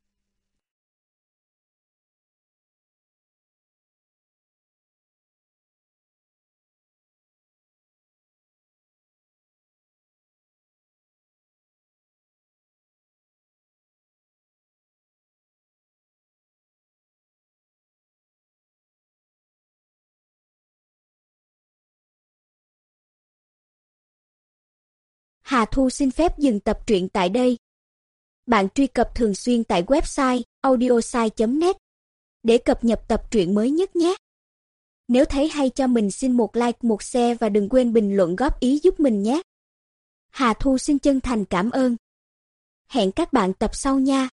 Hà Thu xin phép dừng tập truyện tại đây. Bạn truy cập thường xuyên tại website audiosai.net để cập nhật tập truyện mới nhất nhé. Nếu thấy hay cho mình xin một like, một share và đừng quên bình luận góp ý giúp mình nhé. Hà Thu xin chân thành cảm ơn. Hẹn các bạn tập sau nha.